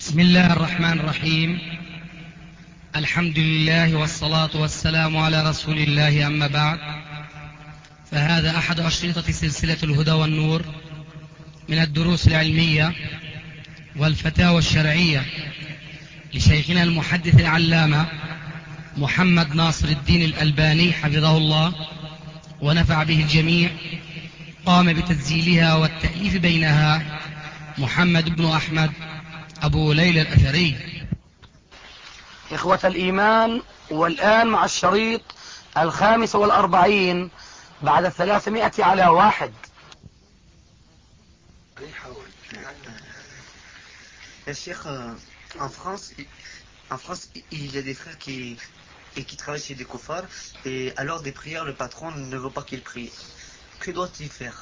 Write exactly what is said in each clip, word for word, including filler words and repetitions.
بسم الله الرحمن الرحيم. الحمد لله والصلاة والسلام على رسول الله، أما بعد، فهذا أحد أشرطة سلسلة الهدى والنور من الدروس العلمية والفتاوى الشرعية لشيخنا المحدث العلامة محمد ناصر الدين الألباني حفظه الله ونفع به الجميع. قام بتسجيلها والتأليف بينها محمد بن أحمد أبو ليلى الأثري. إخوة الإيمان، والآن مع الشريط الخامس والأربعين بعد الثلاثمائة على واحد. Cheikh, en France, en France, il y a des frères qui, et qui travaillent chez des koufars, et à l'heure des prières, le patron ne veut pas qu'ils prient. Que doit-il faire?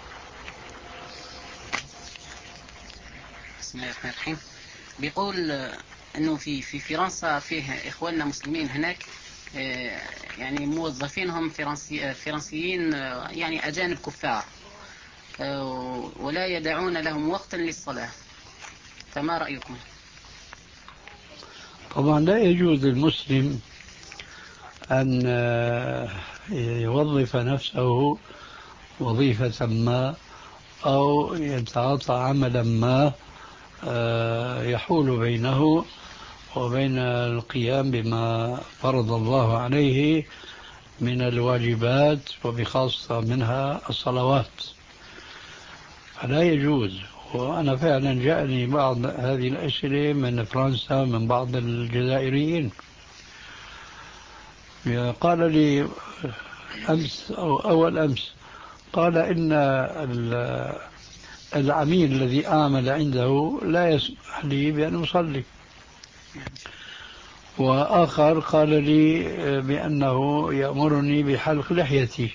بسم الله الرحمن الرحيم. بيقول انه في في فرنسا فيه اخواننا مسلمين هناك، يعني موظفينهم فرنسي فرنسيين، يعني اجانب كفار، ولا يدعون لهم وقتا للصلاة، فما رأيكم؟ طبعا لا يجوز للمسلم أن يوظف نفسه وظيفة ما أو يتعاطى عملا ما يحول بينه وبين القيام بما فرض الله عليه من الواجبات، وبخاصة منها الصلوات، فلا يجوز. وأنا فعلا جاءني بعض هذه الأسئلة من فرنسا من بعض الجزائريين، قال لي أمس أو أول أمس، قال إن العميل الذي أعمل عنده لا يسمح لي بأن أصلي. وآخر قال لي بأنه يأمرني بحلق لحيتي.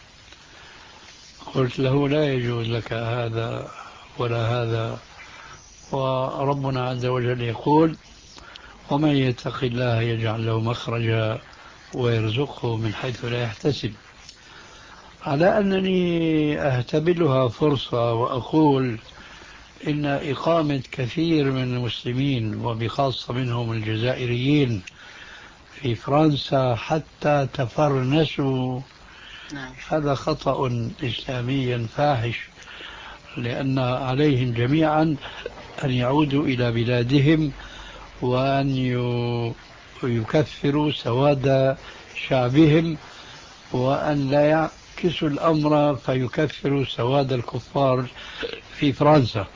قلت له لا يجوز لك هذا ولا هذا، وربنا عز وجل يقول: ومن يتق الله يجعل له مخرجا ويرزقه من حيث لا يحتسب. على أنني أهتبلها فرصة وأقول إن إقامة كثير من المسلمين وبخاصة منهم الجزائريين في فرنسا حتى تفرنسوا، هذا خطأ إسلامي فاحش، لأن عليهم جميعا أن يعودوا إلى بلادهم وأن يكفروا سواد شعبهم، وأن لا يعكسوا الأمر فيكفروا سواد الكفار في فرنسا.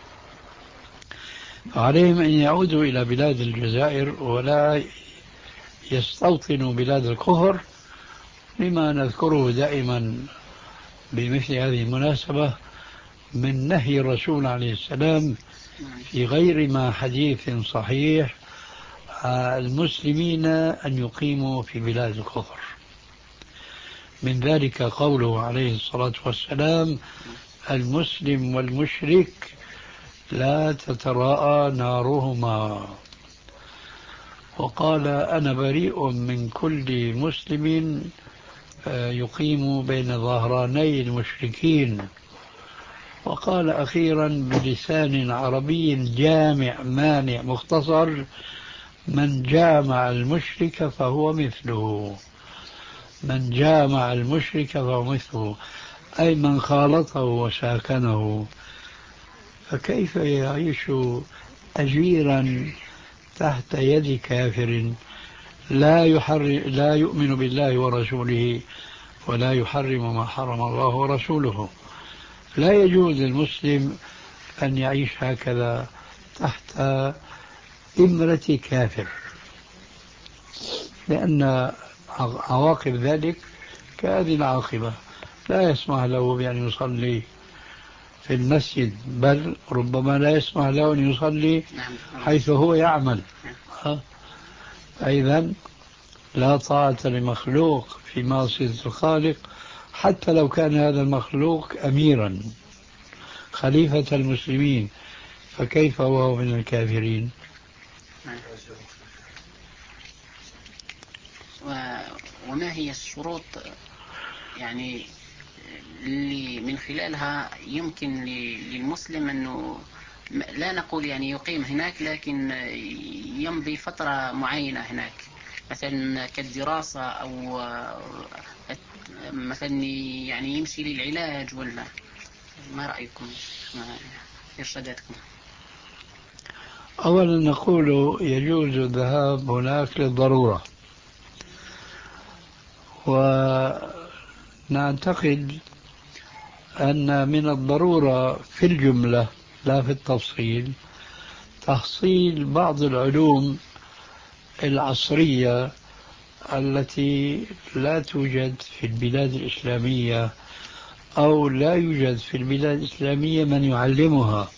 عليهم أن يعودوا إلى بلاد الجزائر ولا يستوطنوا بلاد الكفر، لما نذكره دائما بمثل هذه المناسبة من نهي الرسول عليه السلام في غير ما حديث صحيح المسلمين أن يقيموا في بلاد الكفر. من ذلك قوله عليه الصلاة والسلام: المسلم والمشرك لا تتراءى نارهما. وقال: أنا بريء من كل مسلم يقيم بين ظهراني المشركين. وقال أخيرا بلسان عربي جامع مانع مختصر: من جامع المشرك فهو مثله. من جامع المشرك فهو مثله، أي من خالطه وساكنه. فكيف يعيش أجيرا تحت يد كافر لا يحرم لا يؤمن بالله ورسوله ولا يحرم ما حرم الله ورسوله؟ لا يجوز للمسلم أن يعيش هكذا تحت إمرة كافر، لأن عواقب ذلك كهذه العاقبة. لا يسمح له بأن يصلي في المسجد، بل ربما لا يسمح له أن يصلي حيث هو يعمل. أيضا لا طاعة لمخلوق في معصية الخالق، حتى لو كان هذا المخلوق أميرا خليفة المسلمين، فكيف وهو من الكافرين؟ وما هي الشروط يعني اللي من خلالها يمكن للمسلم أنه لا نقول يعني يقيم هناك، لكن يمضي فترة معينة هناك، مثلا كالدراسة أو مثلا يعني يمشي للعلاج، ولا ما رأيكم؟ ما إرشاداتكم؟ أولا نقول يجوز الذهاب هناك للضرورة، ونعتقد أن من الضرورة في الجملة لا في التفصيل تحصيل بعض العلوم العصرية التي لا توجد في البلاد الإسلامية، أو لا يوجد في البلاد الإسلامية من يعلمها.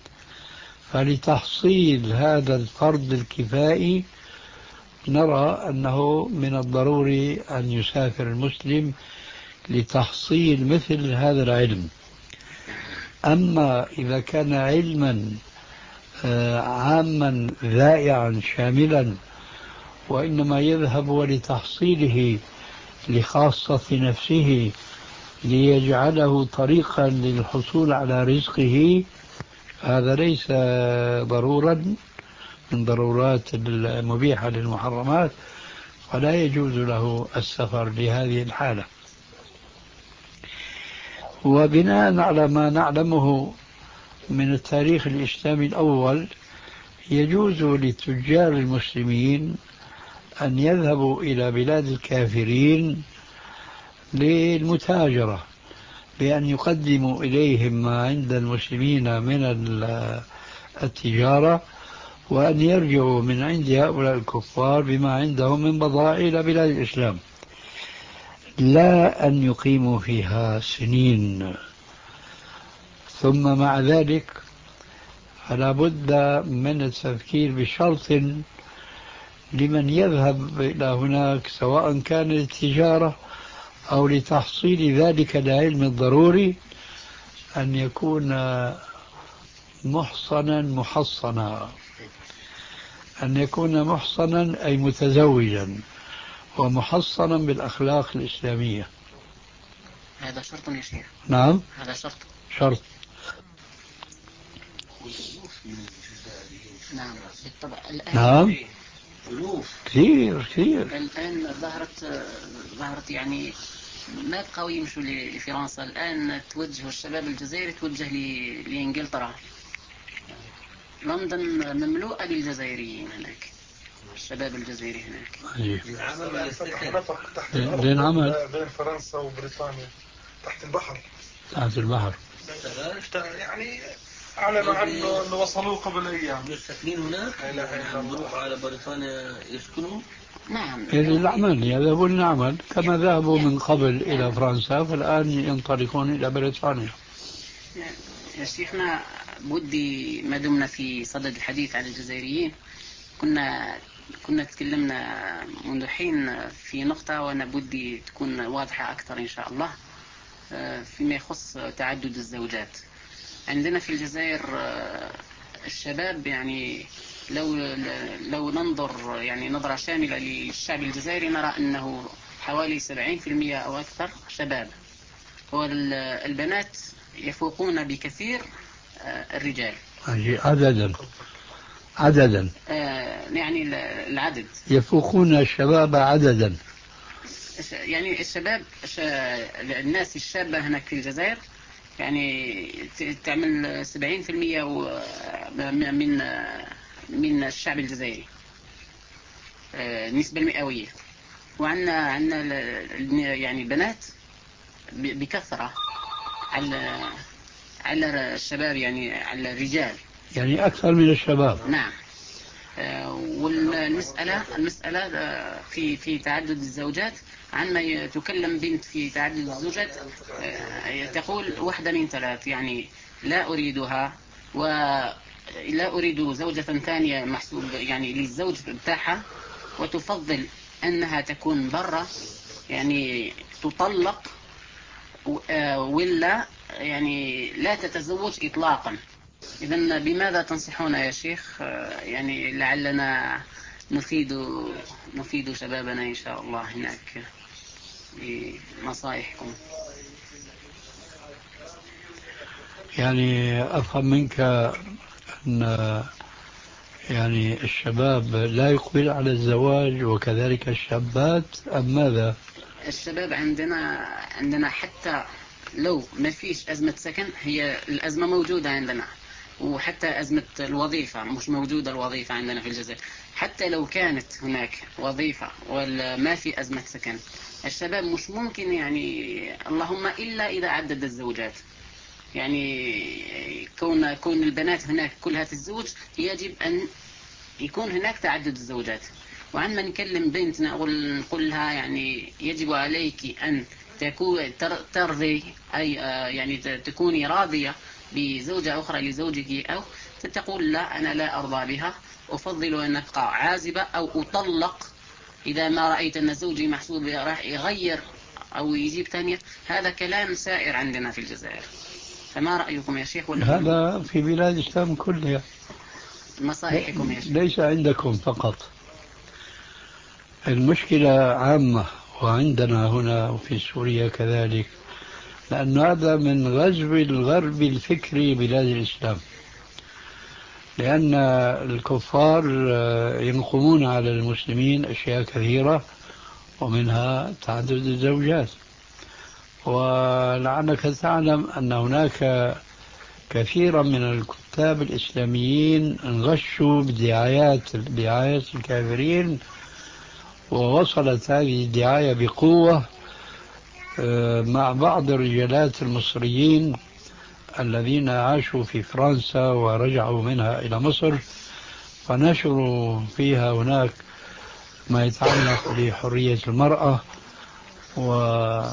فلتحصيل هذا الفرض الكفائي نرى أنه من الضروري أن يسافر المسلم لتحصيل مثل هذا العلم. أما إذا كان علما عاما ذائعا شاملا وإنما يذهب ولتحصيله لخاصة نفسه ليجعله طريقا للحصول على رزقه، هذا ليس ضرورا من ضرورات المبيحة للمحرمات، ولا يجوز له السفر لهذه الحالة. وبناء على ما نعلمه من التاريخ الإسلامي الأول، يجوز للتجار المسلمين أن يذهبوا إلى بلاد الكافرين للمتاجرة، بأن يقدموا إليهم ما عند المسلمين من التجارة، وأن يرجعوا من عند هؤلاء الكفار بما عندهم من بضائع إلى بلاد الإسلام، لا أن يقيموا فيها سنين. ثم مع ذلك فلا بد من التفكير بشرط لمن يذهب إلى هناك، سواء كان للتجارة أو لتحصيل ذلك العلم الضروري، أن يكون محصنا محصنا، أن يكون محصنا أي متزوجا ومحصنا بالأخلاق الإسلامية. هذا شرط يا شيخ. نعم هذا شرط. شرط. نعم بالطبع. الآن نعم كثير كثير. الآن ظهرت ظهرت يعني ما بقوا يمشوا لفرنسا، الآن توجه الشباب الجزائري توجه لإنجلترا. لندن مملوءة بالجزائريين هناك، الشباب الجزائري هناك. بين عمل بين فرنسا وبريطانيا تحت البحر. تحت البحر يعني أعلنوا عنه أنه وصلوا قبل أيام. الساكنين هناك يروحوا على بريطانيا يسكنوا. نعم العمل يذهبون العمل كما ذهبوا من قبل إلى فرنسا، فالآن ينطلقون إلى بريطانيا. يا شيخنا بدي ما دمنا في صدد الحديث عن الجزائريين، كنا كنا تكلمنا منذ حين في نقطة وأنا بدي تكون واضحة أكثر إن شاء الله، فيما يخص تعدد الزوجات. عندنا في الجزائر الشباب يعني لو لو ننظر يعني نظرة شاملة للشعب الجزائري نرى أنه حوالي سبعين بالمئة أو أكثر شباب، والبنات يفوقون بكثير الرجال عددا عددا يعني العدد يفوقون الشباب عددا. يعني الشباب الناس الشابة هناك في الجزائر يعني تعمل سبعين بالمئة من من الشعب الجزائري النسبة المئوية. وعندنا عندنا يعني بنات بكثرة على على الشباب، يعني على الرجال، يعني أكثر من الشباب. نعم. والمسألة المسألة في في تعدد الزوجات، عندما تكلم بنت في تعدد الزوجات تقول واحدة من ثلاث، يعني لا أريدها ولا أريد زوجة ثانية محسوب يعني للزوج بتاعها، وتفضل أنها تكون برا يعني تطلق، ولا يعني لا تتزوج إطلاقا. إذن بماذا تنصحون يا شيخ؟ يعني لعلنا نفيد نفيد شبابنا إن شاء الله هناك بنصائحكم. يعني أفهم منك أن يعني الشباب لا يقبل على الزواج وكذلك الشابات أم ماذا؟ الشباب عندنا عندنا حتى لو ما فيش أزمة سكن، هي الأزمة موجودة عندنا، وحتى أزمة الوظيفة مش موجودة الوظيفة عندنا في الجزائر. حتى لو كانت هناك وظيفة ولا ما في أزمة سكن، الشباب مش ممكن يعني، اللهم إلا إذا عدد الزوجات. يعني كون كون البنات هناك كلها في الزوج، يجب أن يكون هناك تعدد الزوجات. وعندما نكلم بنتنا أقول نقول لها يعني يجب عليك أن تكون ترضي أي يعني تكوني راضية بزوجة أخرى لزوجك، أو تقول لا أنا لا أرضى بها، أفضل أن أبقى عازبة أو أطلق إذا ما رأيت أن زوجي محسوب راح يغير أو يجيب ثانية. هذا كلام سائر عندنا في الجزائر. فما رأيكم يا شيخ؟ ولا هذا في بلاد الإسلام كلها، نصائحكم يا شيخ؟ ليس عندكم فقط، المشكلة عامة وعندنا هنا وفي سوريا كذلك، لأن هذا من غزو الغرب الفكري بلاد الإسلام، لأن الكفار ينقمون على المسلمين أشياء كثيرة ومنها تعدد الزوجات. ولعلك تعلم أن هناك كثيرا من الكتاب الإسلاميين انغشوا بدعايات دعايات الكافرين، ووصلت هذه الدعاية بقوة مع بعض الرجالات المصريين الذين عاشوا في فرنسا ورجعوا منها إلى مصر، فنشروا فيها هناك ما يتعلق بحرية المرأة و...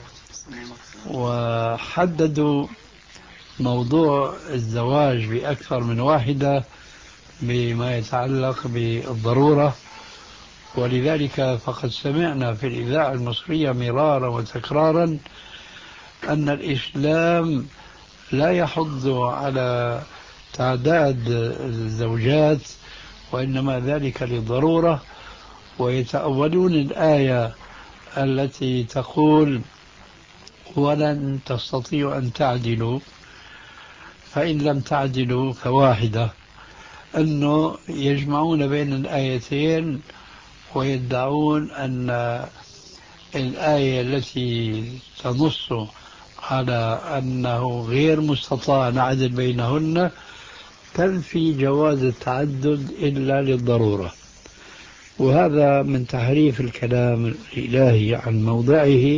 وحددوا موضوع الزواج بأكثر من واحدة بما يتعلق بالضرورة. ولذلك فقد سمعنا في الإذاعة المصرية مرارا وتكرارا أن الإسلام لا يحض على تعداد الزوجات، وإنما ذلك للضرورة، ويتأولون الآية التي تقول ولن تستطيعوا أن تعدلوا فإن لم تعدلوا فواحدة، أنه يجمعون بين الآيتين ويدعون أن الآية التي تنص على أنه غير مستطاع نعدل بينهن تنفي جواز التعدد إلا للضرورة. وهذا من تحريف الكلام الإلهي عن موضعه.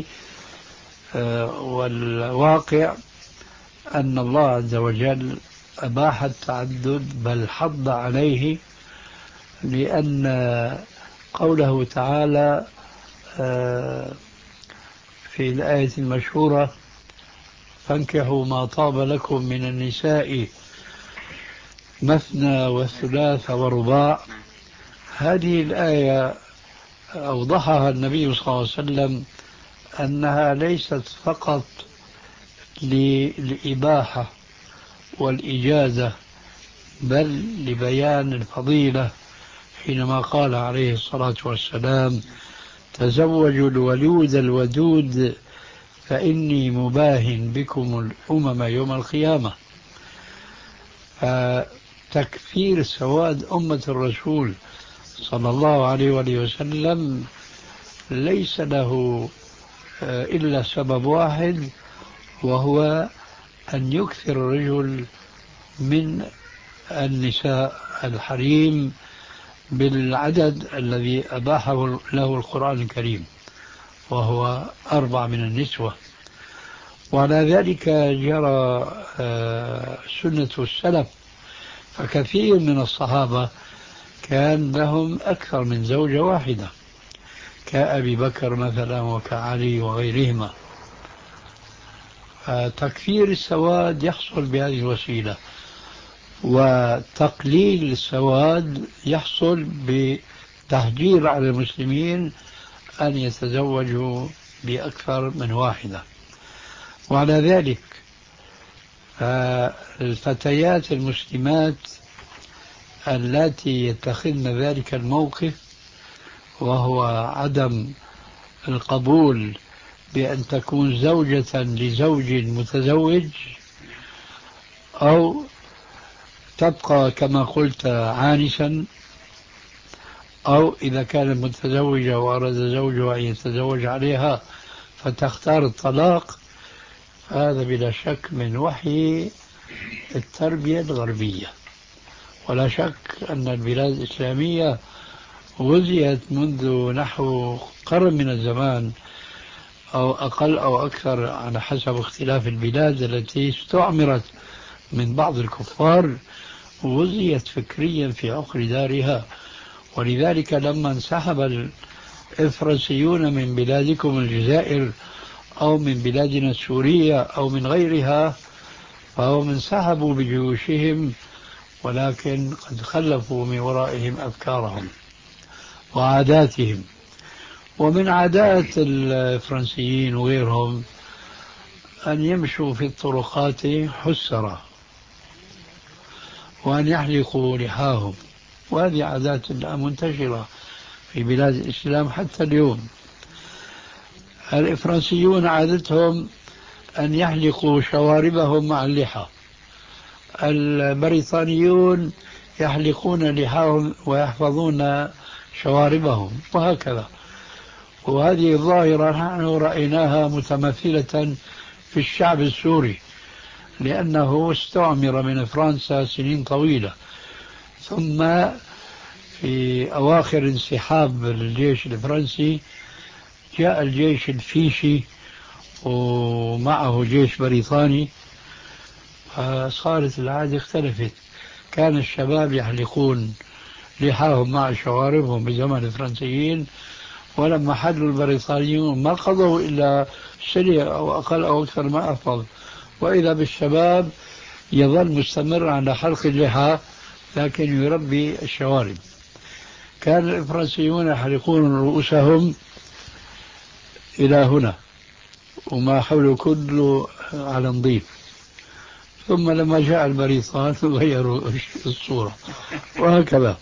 والواقع أن الله عز وجل أباح التعدد بل حض عليه، لأن قوله تعالى في الآية المشهورة فانكحوا ما طاب لكم من النساء مثنى وثلاث ورباع، هذه الآية أوضحها النبي صلى الله عليه وسلم أنها ليست فقط للإباحة والإجازة بل لبيان الفضيلة، حينما قال عليه الصلاة والسلام تزوجوا الولود الودود فإني مباهن بكم الأمم يوم القيامة. فتكفير سواد أمة الرسول صلى الله عليه وآله وسلم ليس له إلا سبب واحد، وهو أن يكثر الرجل من النساء الحريم بالعدد الذي أباحه له القرآن الكريم، وهو أربع من النسوة. وعلى ذلك جرى سنة السلف، فكثير من الصحابة كان لهم أكثر من زوجة واحدة كأبي بكر مثلا وكعلي وغيرهما. تكثير السواد يحصل بهذه الوسيلة، وتقليل السواد يحصل بتهجير على المسلمين أن يتزوجوا بأكثر من واحدة. وعلى ذلك الفتيات المسلمات التي يتخذن ذلك الموقف، وهو عدم القبول بأن تكون زوجة لزوج متزوج، أو تبقى كما قلت عانسا، أو إذا كانت متزوجة وأراد زوجها أن يتزوج عليها فتختار الطلاق، هذا بلا شك من وحي التربية الغربية. ولا شك أن البلاد الإسلامية غزيت منذ نحو قرن من الزمان أو أقل أو أكثر على حسب اختلاف البلاد التي استعمرت من بعض الكفار، غزيت فكريا في عقر دارها. ولذلك لما انسحب الفرنسيون من بلادكم الجزائر أو من بلادنا سوريا أو من غيرها، فهم انسحبوا بجيوشهم، ولكن قد خلفوا من ورائهم أفكارهم وعاداتهم. ومن عادات الفرنسيين وغيرهم أن يمشوا في الطرقات حسرة، وأن يحلقوا لحاهم، وهذه عادات منتشرة في بلاد الإسلام حتى اليوم. الفرنسيون عادتهم أن يحلقوا شواربهم مع اللحى، البريطانيون يحلقون لحاهم ويحفظون شواربهم، وهكذا. وهذه الظاهرة نحن رأيناها متمثلة في الشعب السوري، لأنه استعمر من فرنسا سنين طويلة، ثم في أواخر انسحاب الجيش الفرنسي جاء الجيش الفيشي ومعه جيش بريطاني، فصارت العادة اختلفت. كان الشباب يحلقون لحاهم مع شواربهم بزمن الفرنسيين، ولما حلوا البريطانيون ما قضوا إلا سنة أو أقل أو أكثر ما أحفظ، وإذا بالشباب يظل مستمر على حلق اللحى لكن يربي الشوارب. كان الفرنسيون يحلقون رؤوسهم إلى هنا وما حوله كله على نظيف، ثم لما جاء البريطان غيروا الصورة، وهكذا.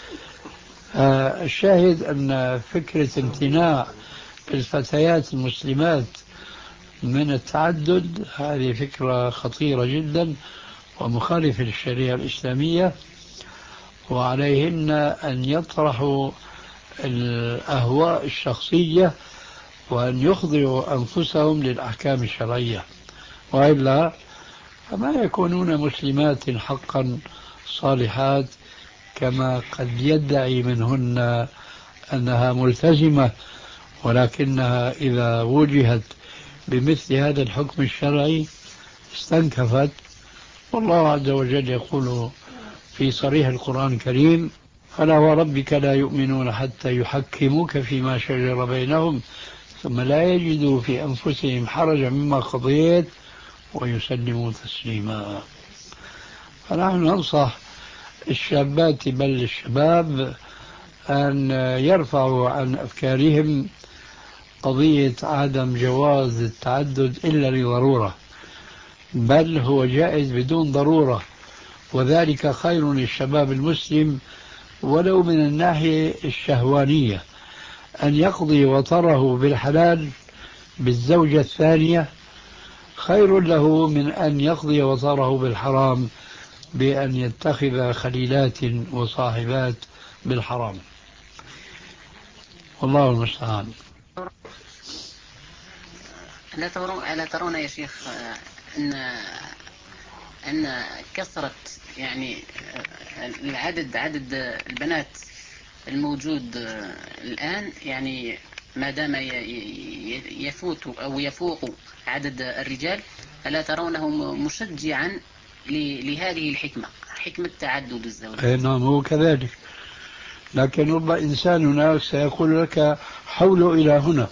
آه الشاهد أن فكرة امتناع الفتيات المسلمات من التعدد هذه فكرة خطيرة جدا ومخالفة للشريعة الإسلامية، وعليهن أن يطرحوا الأهواء الشخصية وأن يخضعوا أنفسهم للأحكام الشرعية، وإلا فما يكونون مسلمات حقا صالحات كما قد يدعي منهن أنها ملتزمة، ولكنها إذا وجهت بمثل هذا الحكم الشرعي استنكفت. والله عز وجل يقول في صريح القرآن الكريم: فلا وربك لا يؤمنون حتى يحكموك فيما شجر بينهم ثم لا يجدوا في أنفسهم حرجا مما قضيت ويسلموا تسليما. فنحن ننصح الشابات بل الشباب أن يرفعوا عن أفكارهم قضية عدم جواز التعدد إلا لضرورة، بل هو جائز بدون ضرورة، وذلك خير للشباب المسلم ولو من الناحية الشهوانية. أن يقضي وطره بالحلال بالزوجة الثانية خير له من أن يقضي وطره بالحرام بأن يتخذ خليلات وصاحبات بالحرام. والله المستعان. ألا ترون ألا ترون يا شيخ أن أن كثرة يعني العدد عدد البنات الموجود الآن يعني ما دام يفوت أو يفوق عدد الرجال، ألا ترونه مشجعا لهذه الحكمة، حكمة تعدد الزوج؟ نعم هو كذلك، لكن رب إنسان هناك سيقول لك حوله إلى هنا.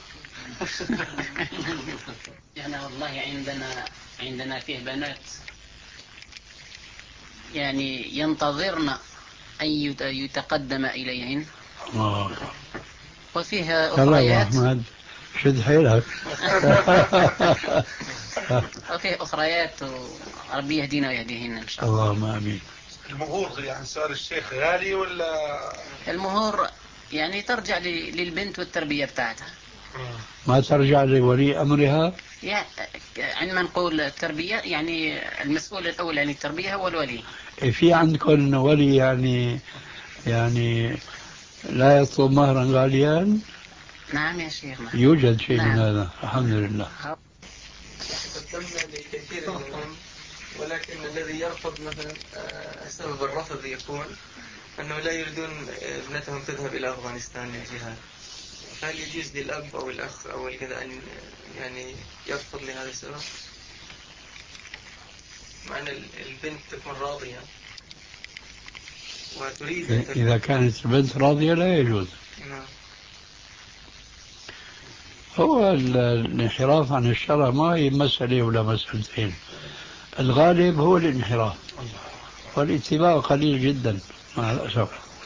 يعني والله عندنا عندنا فيه بنات يعني ينتظرن أن يتقدم إليهن، آه. وفيها أخريات شد حيلك. وفيه أخريات وربي يهدينا ويهديهن إن شاء الله. اللهم آمين. المهور يعني سؤال الشيخ غالي ولا؟ المهور يعني ترجع للبنت والتربية بتاعتها. ما ترجع لولي أمرها؟ يعني عندما نقول التربية يعني المسؤول الأول عن التربية هو الولي. في عندكم ولي يعني يعني لا يطلب مهرا غاليا؟ نعم يا شيخنا يوجد شيء نعم. من هذا الحمد لله. قدمنا لكثير منهم، ولكن الذي يرفض مثلا سبب الرفض يكون أنه لا يريدون ابنتهم تذهب إلى أفغانستان للجهاد. هل يجوز للأب أو الأخ أو الكذا أن يعني يرفض لهذا السبب؟ مع أن البنت تكون راضية وتريد أن إذا كانت البنت راضية لا يجوز. نعم. هو الانحراف عن الشرع ما هي مسألة ولا مسألتين، الغالب هو الانحراف والاتباع قليل جدا مع الأسف.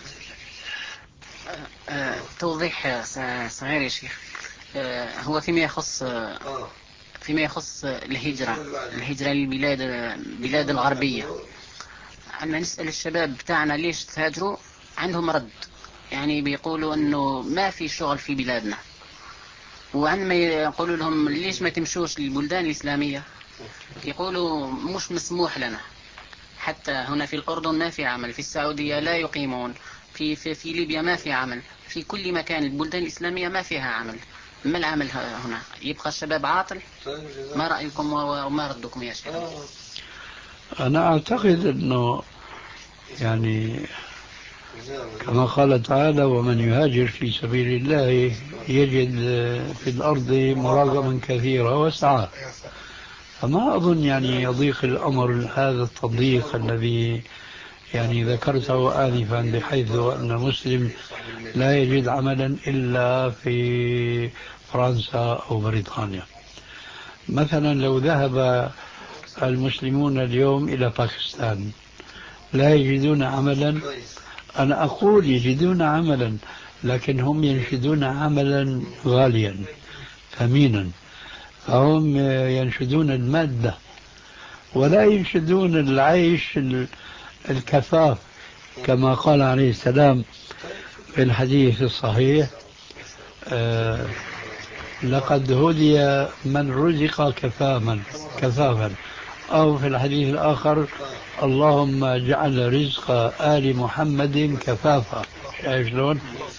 أه توضيح صغير يا شيخ. أه هو فيما يخص فيما يخص الهجرة الهجرة للبلاد البلاد الغربية، عندما نسأل الشباب بتاعنا ليش تهاجروا عندهم رد، يعني بيقولوا أنه ما في شغل في بلادنا. وعندما يقولوا لهم ليش ما تمشوش للبلدان الإسلامية يقولوا مش مسموح لنا، حتى هنا في الأردن ما في عمل، في السعودية لا يقيمون، في, في, في ليبيا ما في عمل، في كل مكان البلدان الإسلامية ما فيها عمل. ما العمل هنا؟ يبقى الشباب عاطل؟ ما رأيكم وما ردكم يا شيخ؟ أنا أعتقد أنه يعني كما قال تعالى ومن يهاجر في سبيل الله يجد في الأرض مراغما كثيرا وسعة، فما أظن يعني يضيق الأمر هذا التضييق الذي يعني ذكرته آنفا، بحيث أن المسلم لا يجد عملا إلا في فرنسا أو بريطانيا. مثلا لو ذهب المسلمون اليوم إلى باكستان لا يجدون عملا؟ أنا أقول يجدون عملا، لكن هم ينشدون عملا غاليا ثمينا، فهم ينشدون المادة ولا ينشدون العيش الكفاف، كما قال عليه السلام في الحديث الصحيح آه لقد هدي من رزق كفافا كفافا، أو في الحديث الآخر اللهم اجعل رزق آل محمد كفافا. شايف شلون؟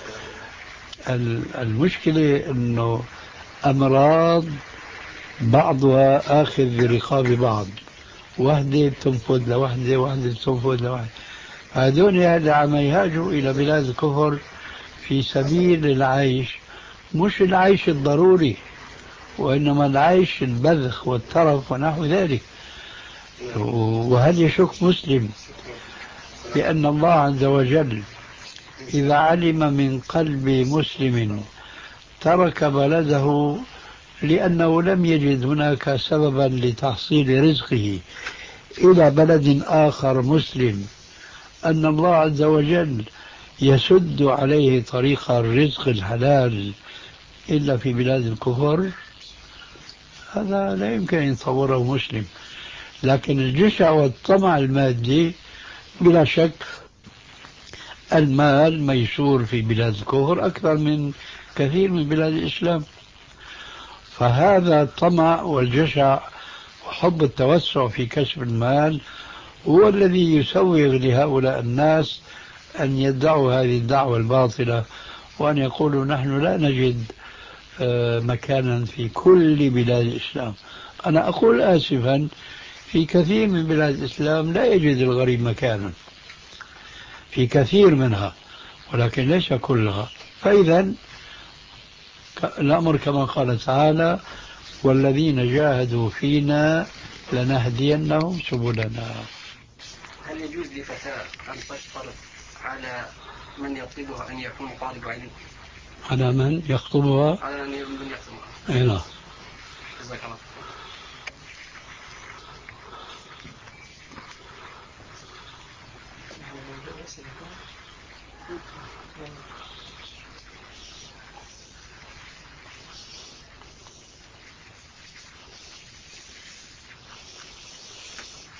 المشكلة أنه أمراض بعضها آخذ برقاب بعض، وحدة تنفذ لوحدة وحدة تنفذ لوحدة. هذول اللي عم يهاجروا إلى بلاد الكفر في سبيل العيش، مش العيش الضروري وإنما العيش البذخ والترف ونحو ذلك. وهل يشك مسلم بأن الله عز وجل إذا علم من قلب مسلم ترك بلده لأنه لم يجد هناك سببا لتحصيل رزقه إلى بلد آخر مسلم، أن الله عز وجل يسد عليه طريق الرزق الحلال إلا في بلاد الكفر؟ هذا لا يمكن أن يتصوره مسلم. لكن الجشع والطمع المادي بلا شك المال ميسور في بلاد الكفر أكثر من كثير من بلاد الإسلام، فهذا الطمع والجشع وحب التوسع في كسب المال هو الذي يسوغ لهؤلاء الناس أن يدعوا هذه الدعوة الباطلة وأن يقولوا نحن لا نجد مكانا في كل بلاد الإسلام. أنا أقول آسفا في كثير من بلاد الإسلام لا يجد الغريب مكانا، في كثير منها ولكن ليس كلها. فإذا الأمر كما قال تعالى والذين جاهدوا فينا لنهدينهم سبلنا. هل يجوز لفتاة أن تشترط على من يطلبها أن يكون طالب علم؟ على من يخطبها؟ على من يخطبها. أي نعم. جزاك الله.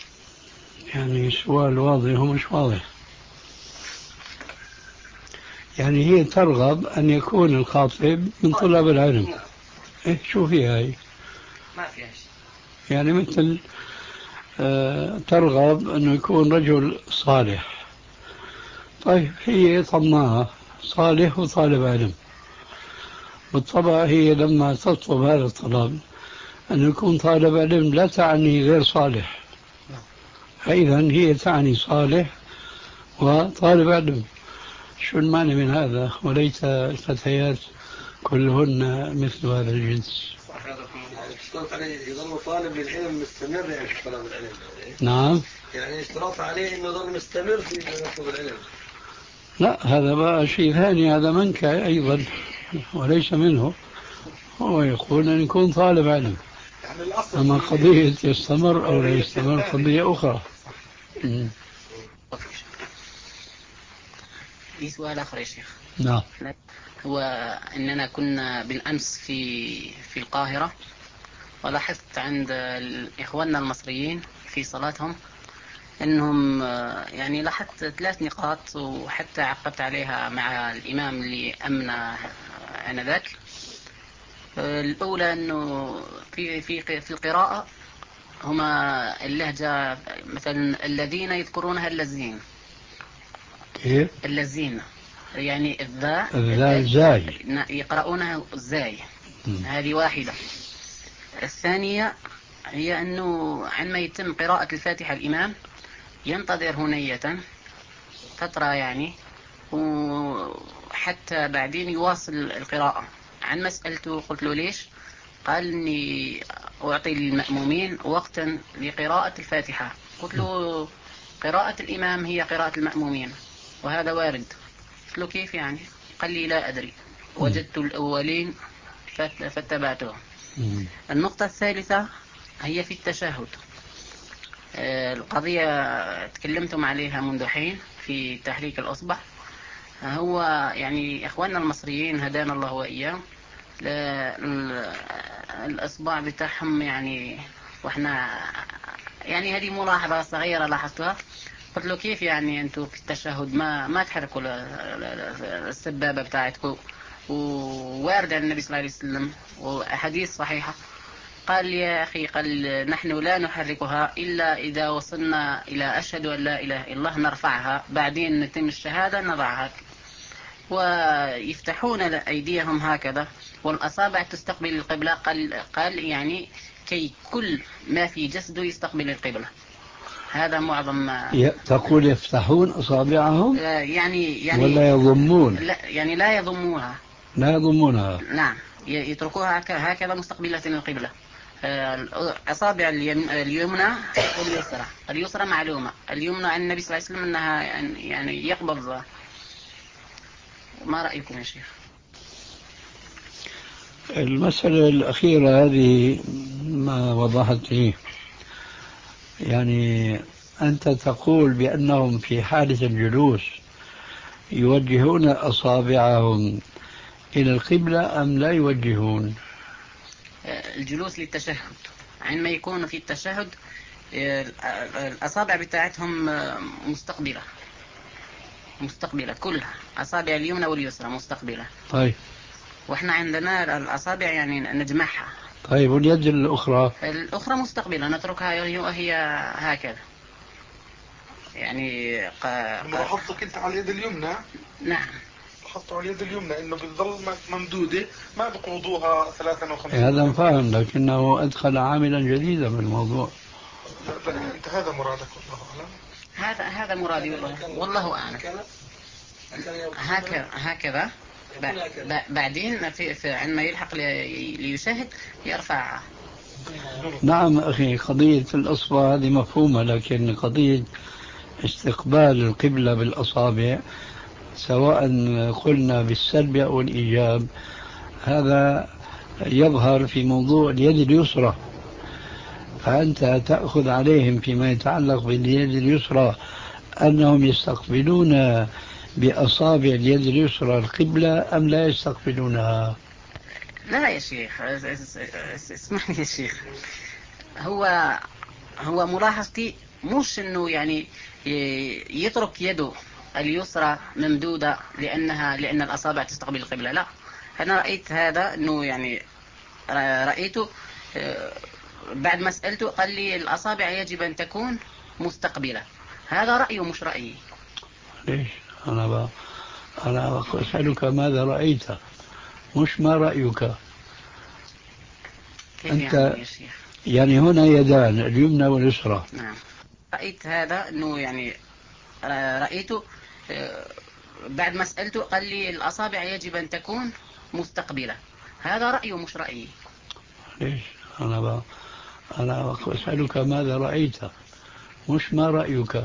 يعني سؤال واضح ومش واضح. يعني هي ترغب أن يكون الخاطب من طلاب العلم. إيه شو فيها هي؟ ما فيها شيء. يعني مثل آه ترغب أنه يكون رجل صالح. طيب هي طماعة، صالح وطالب علم، بالطبع هي لما تطلب هذا الطلب أن يكون طالب علم لا تعني غير صالح، فإذا هي تعني صالح وطالب علم. شو المعنى من هذا؟ وليس الفتيات كلهن مثل هذا الجنس. اشترط عليه يظل طالب للعلم مستمر يعني في طلب العلم. نعم. يعني اشترط عليه انه يظل مستمر في طلب العلم. لا هذا بقى شيء ثاني، هذا منكر أيضا وليس منه. هو يقول أن يكون طالب علم، أما قضية يستمر أو لا يستمر قضية أخرى. في سؤال آخر يا شيخ. نعم. هو أننا كنا بالأمس في في القاهرة، ولاحظت عند إخواننا المصريين في صلاتهم أنهم يعني لاحظت ثلاث نقاط، وحتى عقبت عليها مع الإمام اللي أمنا آنذاك. الأولى أنه في في في القراءة هما اللهجة، مثلا الذين يذكرونها اللزين. كيف؟ اللزين يعني الذا الذال زاي، يقرؤونها زاي. هذه واحدة. الثانية هي أنه عندما يتم قراءة الفاتحة الإمام ينتظر هنية فترة يعني، وحتى بعدين يواصل القراءة. عن مسألته قلت له ليش؟ قال إني أعطي للمأمومين وقتا لقراءة الفاتحة. قلت له قراءة الإمام هي قراءة المأمومين، وهذا وارد. قلت له كيف يعني؟ قال لي لا أدري، وجدت الأولين فاتبعتهم. النقطة الثالثة هي في التشهد. القضية تكلمتم عليها منذ حين في تحريك الأصبع. هو يعني إخواننا المصريين هدانا الله وإياه، الأصبع بتاعهم يعني، وإحنا يعني هذه ملاحظة صغيرة لاحظتها. قلت له كيف يعني أنتوا في التشهد ما ما تحركوا السبابة بتاعتكم، ووارد عن النبي صلى الله عليه وسلم وأحاديث صحيحة. قال يا أخي، قال نحن لا نحركها إلا إذا وصلنا إلى أشهد أن لا إله إلا الله نرفعها، بعدين نتم الشهادة نضعها. ويفتحون أيديهم هكذا والأصابع تستقبل القبلة. قال, قال يعني كي كل ما في جسده يستقبل القبلة. هذا معظم ما تقول يفتحون أصابعهم يعني يعني ولا يضمون؟ لا يعني لا يضمونها، لا يضمونها. نعم يتركوها هكذا مستقبلة القبلة. أصابع اليمنى واليسرى، اليسرى معلومة، اليمنى عن النبي صلى الله عليه وسلم أنها يعني يقبض. ما رأيكم يا شيخ؟ المسألة الأخيرة هذه ما وضحت لي، يعني أنت تقول بأنهم في حالة الجلوس يوجهون أصابعهم إلى القبلة أم لا يوجهون؟ الجلوس للتشهد، عندما يكون في التشهد الأصابع بتاعتهم مستقبلة مستقبلة كلها، أصابع اليمنى واليسرى مستقبلة. طيب. وإحنا عندنا الأصابع يعني نجمعها. طيب واليد الأخرى؟ الأخرى مستقبلة نتركها وهي هكذا يعني. ملاحظتك أنت على اليد اليمنى؟ نعم لاحظت على اليد اليمنى إنه بتظل ممدودة ما بقبضوها ثلاثة وخمسين. هذا فاهم، لكنه أدخل عاملا جديدا بالموضوع. لا لا أنت هذا مرادك والله أعلم. هذا هذا مرادي والله أعلم. هكذا هكذا بعدين في, في عندما يلحق ليشاهد يرفع. نعم أخي، قضية الأصبع هذه مفهومة، لكن قضية استقبال القبلة بالأصابع سواء قلنا بالسلب أو الإيجاب هذا يظهر في موضوع اليد اليسرى. فأنت تأخذ عليهم فيما يتعلق باليد اليسرى أنهم يستقبلون بأصابع اليد اليسرى القبلة أم لا يستقبلونها؟ لا يا شيخ، اسمح لي يا شيخ، هو هو ملاحظتي مش انه يعني يترك يده اليسرى ممدودة لأنها لأن الأصابع تستقبل القبلة؟ لا، أنا رأيت هذا أنه يعني رأيته بعد ما سألته قال لي الأصابع يجب أن تكون مستقبلة. هذا رأيه مش رأيي. ليش؟ أنا ب... أنا أسألك ماذا رأيت مش ما رأيك. كيف أنت يعني يا شيخ؟ يعني هنا يدان اليمنى واليسرى. نعم، رأيت هذا أنه يعني رأيته بعد ما سألته قال لي الأصابع يجب أن تكون مستقبلة. هذا رأيه مش رأيي. ليش؟ أنا ب... أنا أسألك ماذا رأيت مش ما رأيك.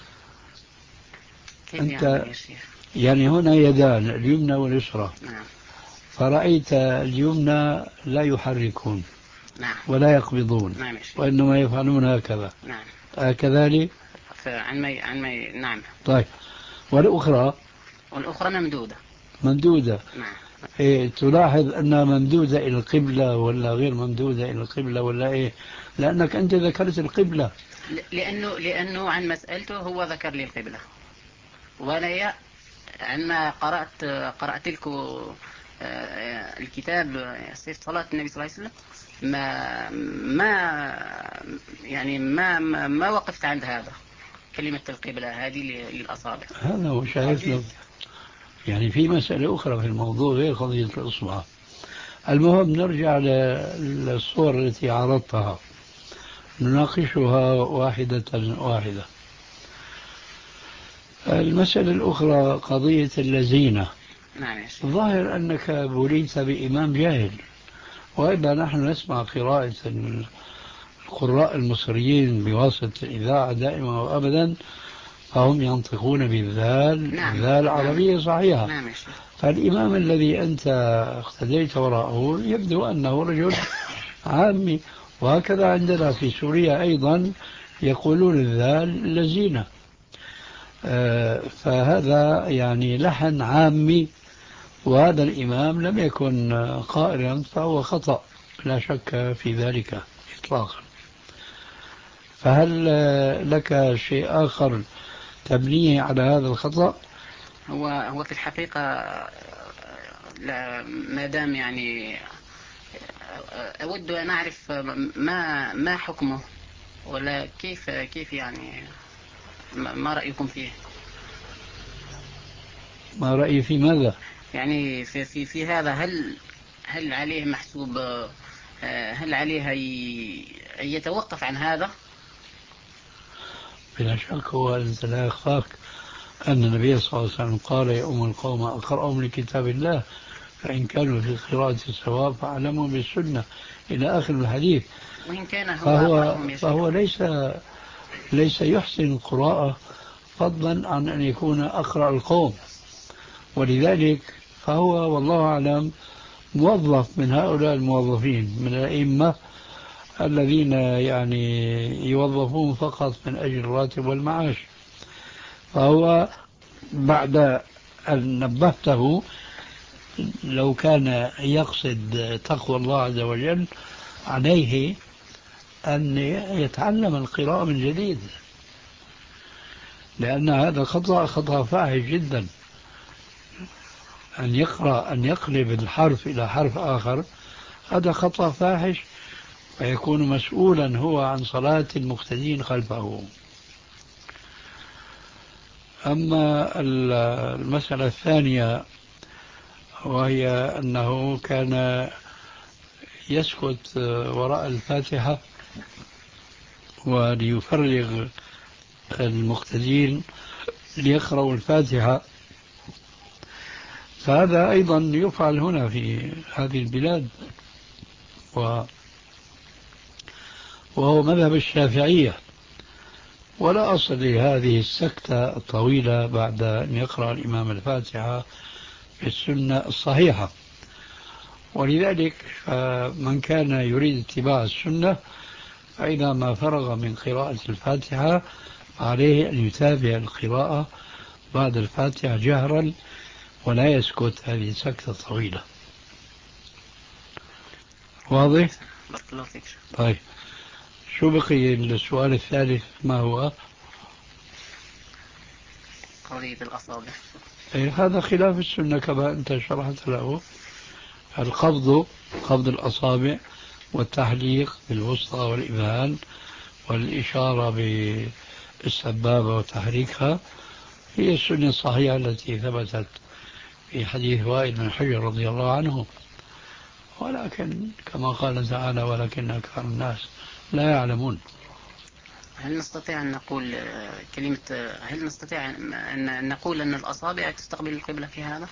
كيف أنت يعني يا شيخ؟ يعني هنا يدان اليمنى واليسرى. نعم. فرأيت اليمنى لا يحركون. نعم. ولا يقبضون. نعم يا شيخ. وإنما يفعلون هكذا. نعم. هكذا عن مي عن مي نعم. طيب، والأخرى؟ والأخرى ممدودة. ممدودة. نعم. إيه، تلاحظ أنها ممدودة إلى القبلة ولا غير ممدودة إلى القبلة ولا إيه؟ لأنك أنت ذكرت القبلة. لأنه لأنه عن مسألته هو ذكر لي القبلة، وأنا عندما قرأت قرأت لكم الكتاب صفة صلاة النبي صلى الله عليه وسلم ما ما يعني ما ما, ما وقفت عند هذا كلمة القبلة هذه للأصابع. هذا هو شايفنا. يعني في مسألة أخرى في الموضوع غير قضية الإصبع. المهم نرجع للصور التي عرضتها نناقشها واحدة واحدة. المسألة الأخرى قضية اللزينة. نعم يا شيخ. ظاهر أنك بليت بإمام جاهل، وإلا نحن نسمع قراءة القراء المصريين بواسطة الإذاعة دائما وأبدا، فهم ينطقون بالذال. نعم. ذال عربية صحيحة. نعم يا شيخ. فالإمام الذي أنت اقتديت وراءه يبدو أنه رجل عامي، وهكذا عندنا في سوريا أيضا يقولون الذال لزينة. آه فهذا يعني لحن عامي، وهذا الإمام لم يكن قائلا، فهو خطأ لا شك في ذلك إطلاقا. فهل لك شيء آخر تبنيه على هذا الخطأ؟ هو هو في الحقيقة لا، ما دام يعني أود أن أعرف ما ما حكمه، ولا كيف كيف يعني ما رأيكم فيه؟ ما رأيي في ماذا؟ يعني في في في هذا، هل هل عليه محسوب، هل عليه يتوقف عن هذا؟ بلا شك. هو أنت لا يخفاك أن النبي صلى الله عليه وسلم قال يا أم القوم أقرأهم لكتاب الله فإن كانوا في قراءة الصواب فأعلموا بالسنة إلى آخر الحديث. وإن كان هو فهو, أقرأهم فهو ليس ليس يحسن القراءة فضلا عن أن يكون أقرأ القوم، ولذلك فهو والله أعلم موظف من هؤلاء الموظفين من الأئمة الذين يعني يوظفون فقط من أجل الراتب والمعاش. فهو بعد أن نبهته لو كان يقصد تقوى الله عز وجل عليه أن يتعلم القراءة من جديد، لأن هذا خطأ خطأ فاحش جدا. أن يقرأ أن يقلب الحرف إلى حرف آخر هذا خطأ فاحش، فيكون مسؤولا هو عن صلاة المقتدين خلفه. أما المسألة الثانية وهي أنه كان يسكت وراء الفاتحة وليفرغ المقتدين ليقرأوا الفاتحة، فهذا أيضا يفعل هنا في هذه البلاد، وهو مذهب الشافعية. ولا أصل لهذه السكتة الطويلة بعد أن يقرأ الإمام الفاتحة في السنة الصحيحة. ولذلك من كان يريد اتباع السنة فإذا ما فرغ من قراءة الفاتحة عليه أن يتابع القراءة بعد الفاتحة جهرا ولا يسكت هذه السكتة الطويلة. واضح؟ طيب، شو بقي السؤال الثالث ما هو؟ قضية الأصابع؟ إيه هذا خلاف السنة كما أنت شرحت له. القبض قبض الأصابع والتحليق بالوسطى والإبهام والإشارة بالسبابة وتحريكها هي السنة الصحيحة التي ثبتت في حديث وائل بن حجر رضي الله عنه. ولكن كما قال تعالى ولكن أكثر الناس لا يعلمون. هل نستطيع أن نقول كلمة هل نستطيع أن نقول أن الأصابع تستقبل القبلة في هذا؟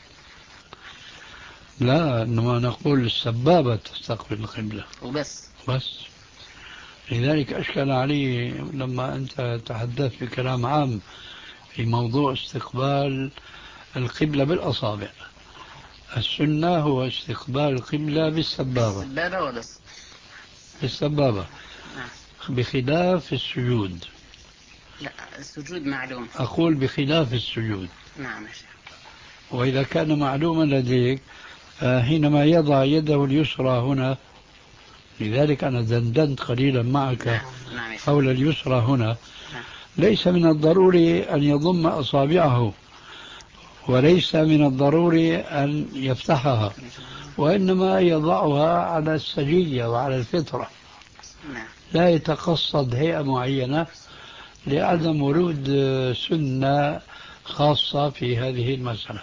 لا، إنما نقول السبابة تستقبل القبلة وبس. بس. لذلك أشكل علي لما أنت تحدثت بكلام عام في موضوع استقبال القبلة بالأصابع. السنة هو استقبال القبلة بالسبابة. السبابة وبس. بالسبابة. نعم. بخلاف السجود. لا السجود معلوم. أقول بخلاف السجود. نعم يا شيخ. وإذا كان معلوما لديك حينما يضع يده اليسرى هنا، لذلك أنا دندنت قليلا معك نعم. نعم حول اليسرى هنا. نعم. ليس من الضروري أن يضم أصابعه وليس من الضروري أن يفتحها، وإنما يضعها على السجية وعلى الفطرة. نعم. لا يتقصد هيئة معينة لعدم ورود سنة خاصة في هذه المسألة.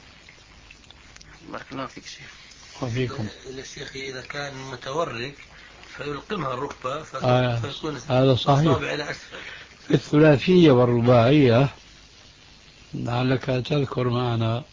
بارك الله فيك شيخ. وفيكم. الشيخ إذا كان متورك فيلقمها الركبة آه فيكون هذا صحيح. الأصابع إلى أسفل. في الثلاثية والرباعية لعلك تذكر معنا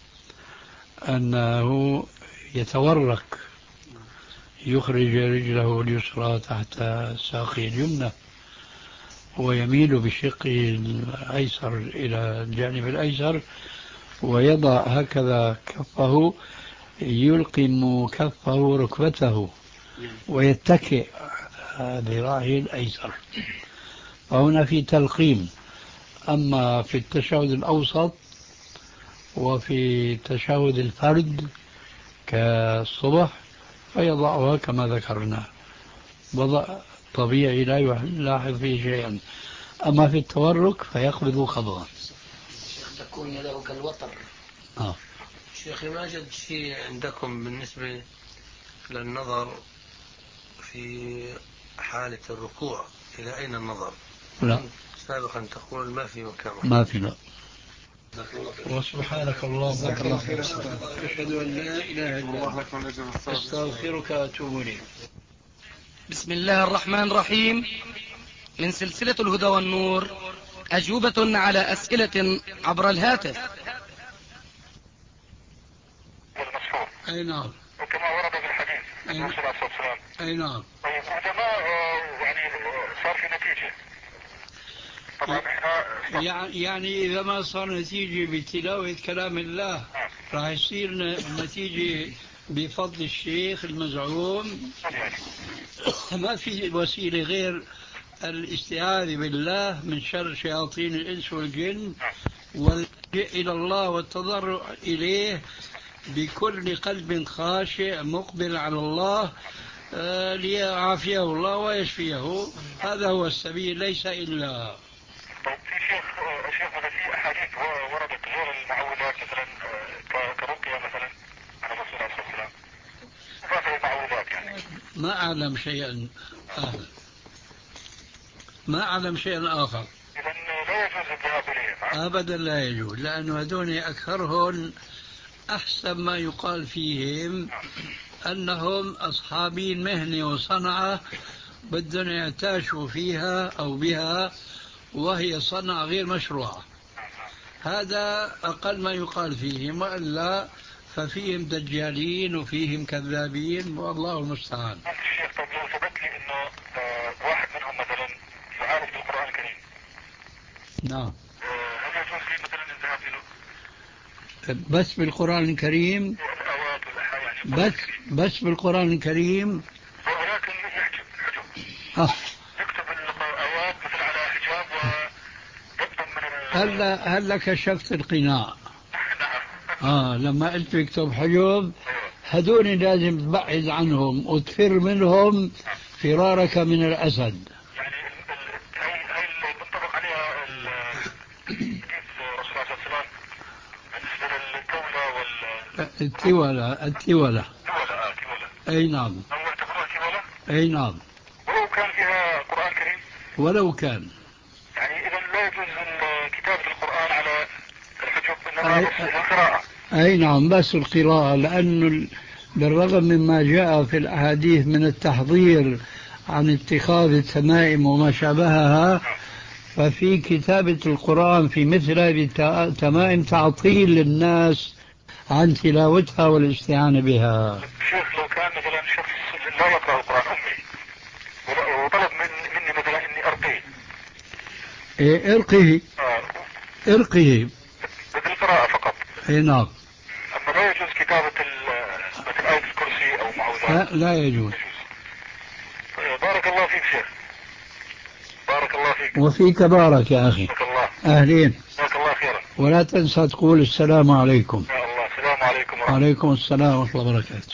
أنه يتورك، يخرج رجله اليسرى تحت ساقه اليمنى ويميل بشقه الأيسر إلى الجانب الأيسر ويضع هكذا كفه، يلقم كفه ركبته ويتكئ ذراعه الأيسر. فهنا في تلقيم. أما في التشهد الأوسط وفي تشهد الفرد كالصبح فيضعها كما ذكرنا وضع طبيعي لا يلاحظ فيه شيئا. أما في التورك فيقبض قبضا. تكون يده كالوتر. آه. شيخ ما جد شيء عندكم بالنسبة للنظر في حالة الركوع إلى أين النظر؟ لا سابقا تقول ما في مكان. ما في. لا. وسبحانك اللهم وبحمدك أشهد أن لا إله إلا أنت أستغفرك وأتوب إليك. بسم الله الرحمن الرحيم. من سلسلة الهدى والنور أجوبة على أسئلة عبر الهاتف. أي نعم. وكما ورد في الحديث أي, الرسول عليه الصلاة والسلام. أي نعم. طيب عندما يعني صار في نتيجة طبعا احنا يعني إذا ما صار نتيجة بتلاوة كلام الله راح يصير نتيجة بفضل الشيخ المزعوم. ما في وسيلة غير الاستعاذة بالله من شر شياطين الإنس والجن واللجئ إلى الله والتضرع إليه بكل قلب خاشع مقبل على الله آه ليعافيه الله ويشفيه. هذا هو السبيل ليس إلا. طيب في شيخ شيخنا في أحاديث وردت غير المعوذات مثلا كرقية مثلا عن الرسول عليه الصلاة والسلام فاتوا المعوذات يعني. ما أعلم شيئا آخر. ما أعلم شيئا آخر. إذن لا يجوز الذهاب إليهم. أبدا لا يجوز، لأنه هذول أكثرهم أحسن ما يقال فيهم أنهم أصحابي مهنة وصنعة بدهم يعتاشوا فيها أو بها وهي صنعة غير مشروعة. هذا أقل ما يقال فيهم، وإلا ففيهم دجالين وفيهم كذابين والله المستعان. الشيخ طب لو ثبت لي إنه واحد منهم مثلا يعرف بالقرآن الكريم. نعم. هل يجوز لي مثلا الذهاب له؟ بس بالقرآن الكريم. بس بس بالقرآن الكريم. ولكن يحجب حجب. آه. يكتب الآيات مثل على حجاب ويكتب من هلا هلا كشفت القناع. اه لما قلت يكتب حجب هذول لازم تبعد عنهم وتفر منهم فرارك من الأسد. يعني هي هي منطبق عليها حديث الرسول صلى الله عليه وسلم التولة التولة تولى آه تولى. أي نعم. أو يعتبروها تولى؟ أي نعم. ولو كان فيها قرآن كريم؟ ولو كان. يعني إذا لا يجوز كتابة القرآن على الحجب، أي... إنما القراءة. أي نعم، بس القراءة، لأنه بالرغم مما جاء في الأحاديث من التحذير عن اتخاذ التمائم وما شابهها، ففي كتابة القرآن في مثل هذه التمائم تعطيل للناس عن تلاوتها والاستعانة بها. شيخ لو كان مثلا شخص لا يقرأ القرآن أمي وطلب من مني مثلا إني أرقيه. إيه ارقه. آه. ارقه. بالقراءة فقط. اي نعم. أما لا يجوز كتابة مثل آية الكرسي أو معوذات. لا, لا يجوز. بارك الله فيك شيخ. بارك الله فيك. وفيك بارك يا أخي. بارك الله. أهلين. بارك الله خيرا. ولا تنسى تقول السلام عليكم. يا الله. السلام عليكم ورحمة. وعليكم السلام ورحمة الله وبركاته.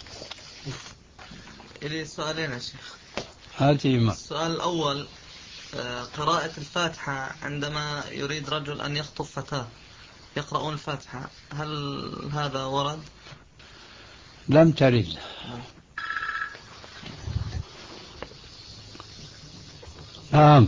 إلي سؤالين يا شيخ. هاتي ما. السؤال الأول، قراءة الفاتحة عندما يريد رجل أن يخطب فتاة يقرؤون الفاتحة، هل هذا ورد؟ لم ترد. نعم.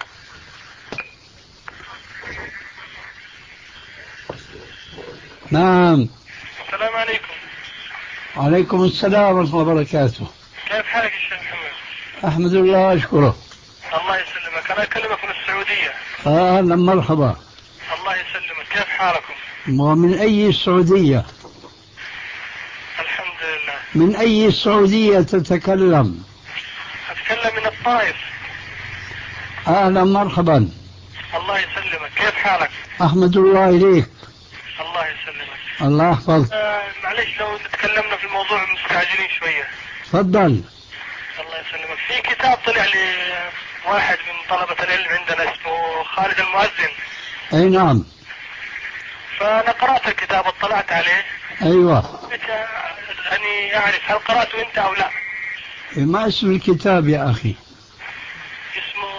نعم. السلام عليكم. وعليكم السلام ورحمة الله وبركاته. كيف حالك يا شيخ محمد؟ أحمد الله أشكره. الله يسلمك. أنا أكلمك من السعودية. أهلا مرحبا. الله يسلمك. كيف حالكم؟ ومن أي السعودية؟ الحمد لله. من أي السعودية تتكلم؟ أتكلم من الطائف. أهلا مرحبا. الله يسلمك. كيف حالك؟ أحمد الله إليك. الله يسلمك. الله يحفظك. آه معلش لو تكلمنا في الموضوع مستعجلين شوية. تفضل. الله يسلمك. في كتاب طلع لي واحد من طلبة العلم عندنا اسمه خالد المؤذن. أي نعم. فأنا قرأت الكتاب واطلعت عليه. أيوة. أني أعرف هل قرأته أنت أو لا؟ ما اسم الكتاب يا أخي؟ اسمه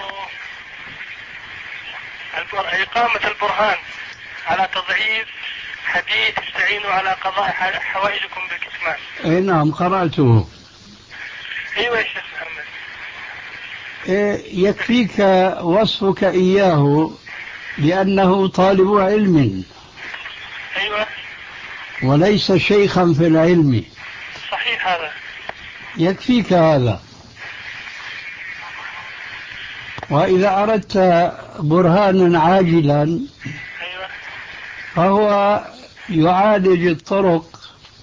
إقامة البرهان على تضعيف حديث استعينوا على قضاء حوائجكم بالكتمان. أي نعم قرأته. أيوة يا شيخ محمد. إيه يكفيك وصفك إياه لأنه طالب علم. أيوة. وليس شيخا في العلم. صحيح هذا. يكفيك هذا. وإذا أردت برهانا عاجلا أيوة. فهو يعالج الطرق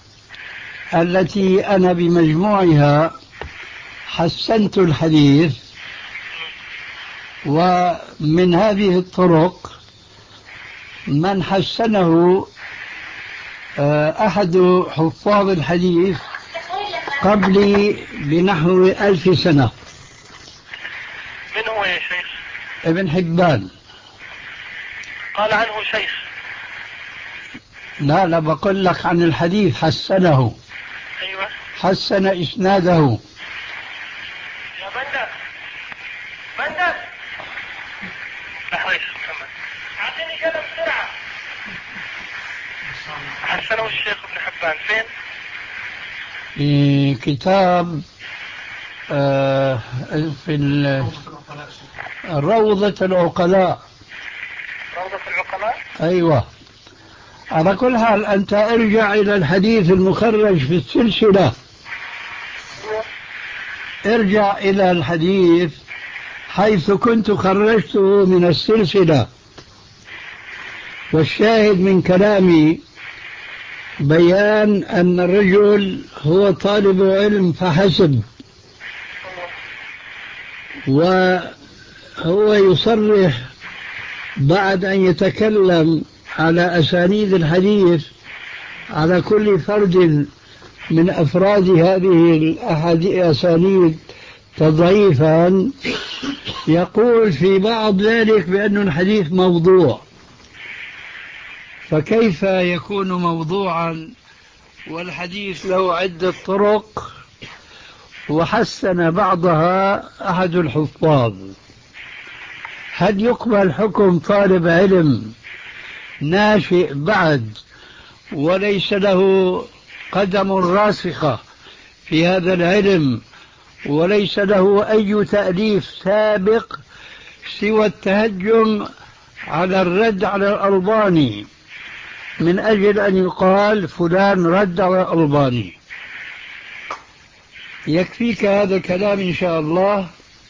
التي أنا بمجموعها حسنت الحديث، ومن هذه الطرق من حسنه أحد حفاظ الحديث قبلي بنحو ألف سنة. من هو يا شيخ؟ ابن حبان. قال عنه شيخ. لا لا بقول لك عن الحديث حسنه. أيوة. حسن إسناده. يا بندر بندر لحظة يا شيخ محمد أعطيني قلم بسرعة. حسنه الشيخ ابن حبان فين؟ في كتاب آه في روضة العقلاء. روضة العقلاء. أيوة. على كل حال أنت ارجع إلى الحديث المخرج في السلسلة. ارجع إلى الحديث حيث كنت خرجته من السلسلة. والشاهد من كلامي بيان أن الرجل هو طالب علم فحسب، وهو يصرح بعد أن يتكلم على أسانيد الحديث على كل فرد من أفراد هذه الأسانيد تضعيفا، يقول في بعض ذلك بأن الحديث موضوع. فكيف يكون موضوعا والحديث له عدة طرق وحسن بعضها أحد الحفاظ؟ هل يقبل حكم طالب علم ناشئ بعد وليس له قدم راسخة في هذا العلم، وليس له أي تأليف سابق سوى التهجم على الرد على الألباني، من أجل أن يقال فلان رد على الألباني. يكفيك هذا الكلام إن شاء الله.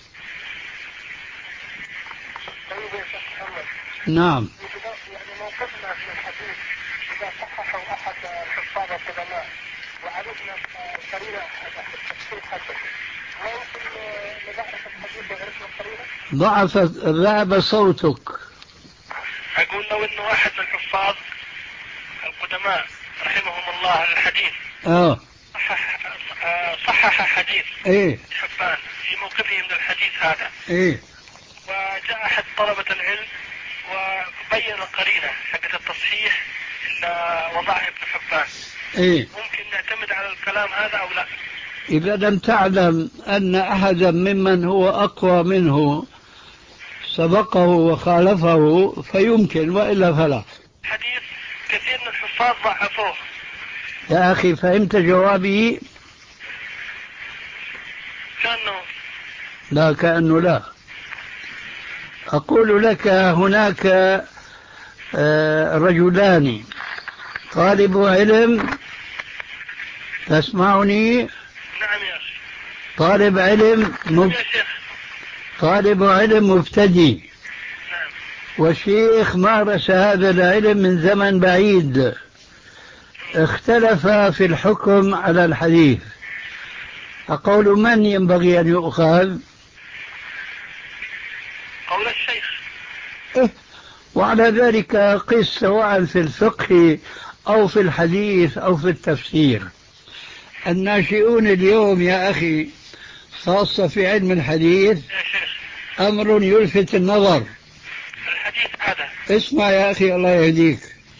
نعم. يعني موقفنا من الحديث إذا صححه أحد الحفاظ القدماء وعرفنا قرينة التصحيح حقه، ما يمكن نضعف الحديث وعرفنا القرينة؟ ضعف ذهب صوتك. أقول لو إنه واحد من الحفاظ القدماء رحمهم الله الحديث آه. صحح صحح حديث إيه حبان في موقفه من الحديث هذا، إيه، وجاء أحد طلبة العلم وبين القرينة حقة التصحيح إلا وضعها ابن حبان، إيه، ممكن نعتمد على الكلام هذا أو لا؟ إذا لم تعلم أن أحدا ممن هو أقوى منه سبقه وخالفه فيمكن، وإلا فلا. حديث كثير من الحفاظ ضعفوه. يا أخي فهمت جوابي؟ كأنه لا، كأنه لا. أقول لك هناك رجلان، طالب علم، تسمعني؟ نعم يا أخي. طالب علم مب... طالب علم مبتدئ، نعم. وشيخ مارس هذا العلم من زمن بعيد، اختلف في الحكم على الحديث. أقول من ينبغي أن يؤخذ؟ قول الشيخ. إيه؟ وعلى ذلك قس سواء في الفقه أو في الحديث أو في التفسير. الناشئون اليوم يا أخي خاصة في علم الحديث أمر يلفت النظر. الحديث هذا اسمع يا أخي الله يهديك،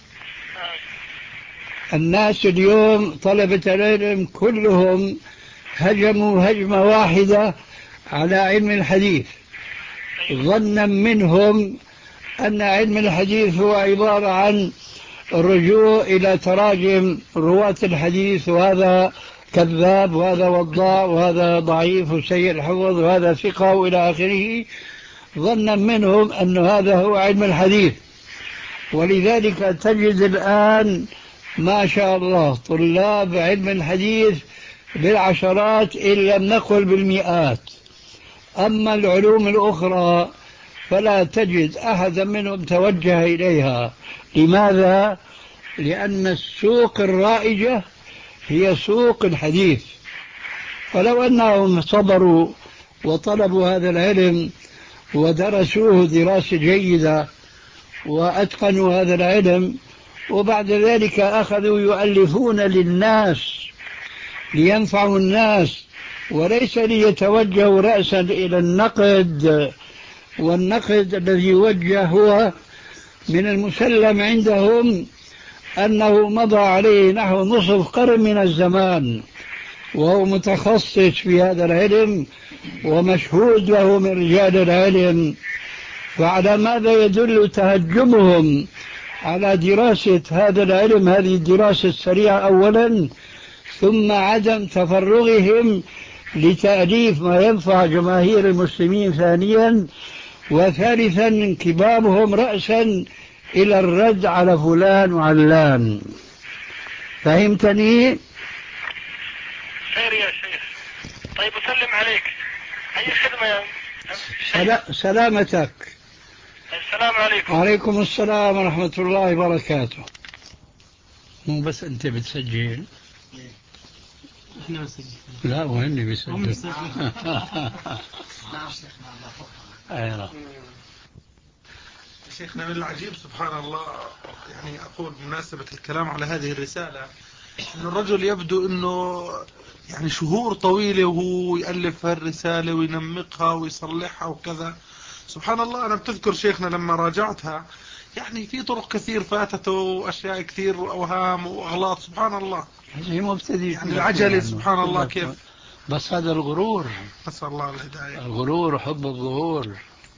الناس اليوم طلبة العلم كلهم هجموا هجمة واحدة على علم الحديث، ظنا منهم أن علم الحديث هو عبارة عن الرجوع إلى تراجم رواة الحديث، وهذا كذاب وهذا وضاع وهذا ضعيف وسيء الحفظ وهذا ثقة وإلى آخره، ظنا منهم أن هذا هو علم الحديث. ولذلك تجد الآن ما شاء الله طلاب علم الحديث بالعشرات إن لم نقل بالمئات. أما العلوم الأخرى فلا تجد أحدا منهم توجه إليها. لماذا؟ لأن السوق الرائجة هي سوق الحديث. فلو أنهم صبروا وطلبوا هذا العلم ودرسوه دراسة جيدة وأتقنوا هذا العلم، وبعد ذلك أخذوا يؤلفون للناس لينفعوا الناس، وليس ليتوجهوا رأسا إلى النقد. والنقد الذي يوجه هو من المسلم عندهم أنه مضى عليه نحو نصف قرن من الزمان، وهو متخصص في هذا العلم ومشهود له من رجال العلم. فعلى ماذا يدل تهجمهم على دراسة هذا العلم، هذه الدراسة السريعة أولا، ثم عدم تفرغهم لتأليف ما ينفع جماهير المسلمين ثانيا، وثالثا انكبابهم رأسا إلى الرد على فلان وعلان. فهمتني؟ خير يا شيخ. طيب أسلم عليك. أي خدمة يا سلا سلامتك. السلام عليكم. وعليكم السلام ورحمة الله وبركاته. مو بس أنت بتسجل؟ احنا بنسجل. لا وهني بيسجل. هم بيسجل. نعم شيخنا. أيوة. شيخنا من العجيب سبحان الله، يعني أقول بمناسبة الكلام على هذه الرسالة، أن الرجل يبدو أنه يعني شهور طويلة وهو يألف هالرسالة وينمقها ويصلحها وكذا. سبحان الله، أنا بتذكر شيخنا لما راجعتها يعني في طرق كثير فاتته وأشياء كثير وأوهام وأغلاط. سبحان الله، هي مبتدئ يعني العجلة. سبحان الله كيف. بس هذا الغرور، نسأل الله الهداية. الغرور وحب الظهور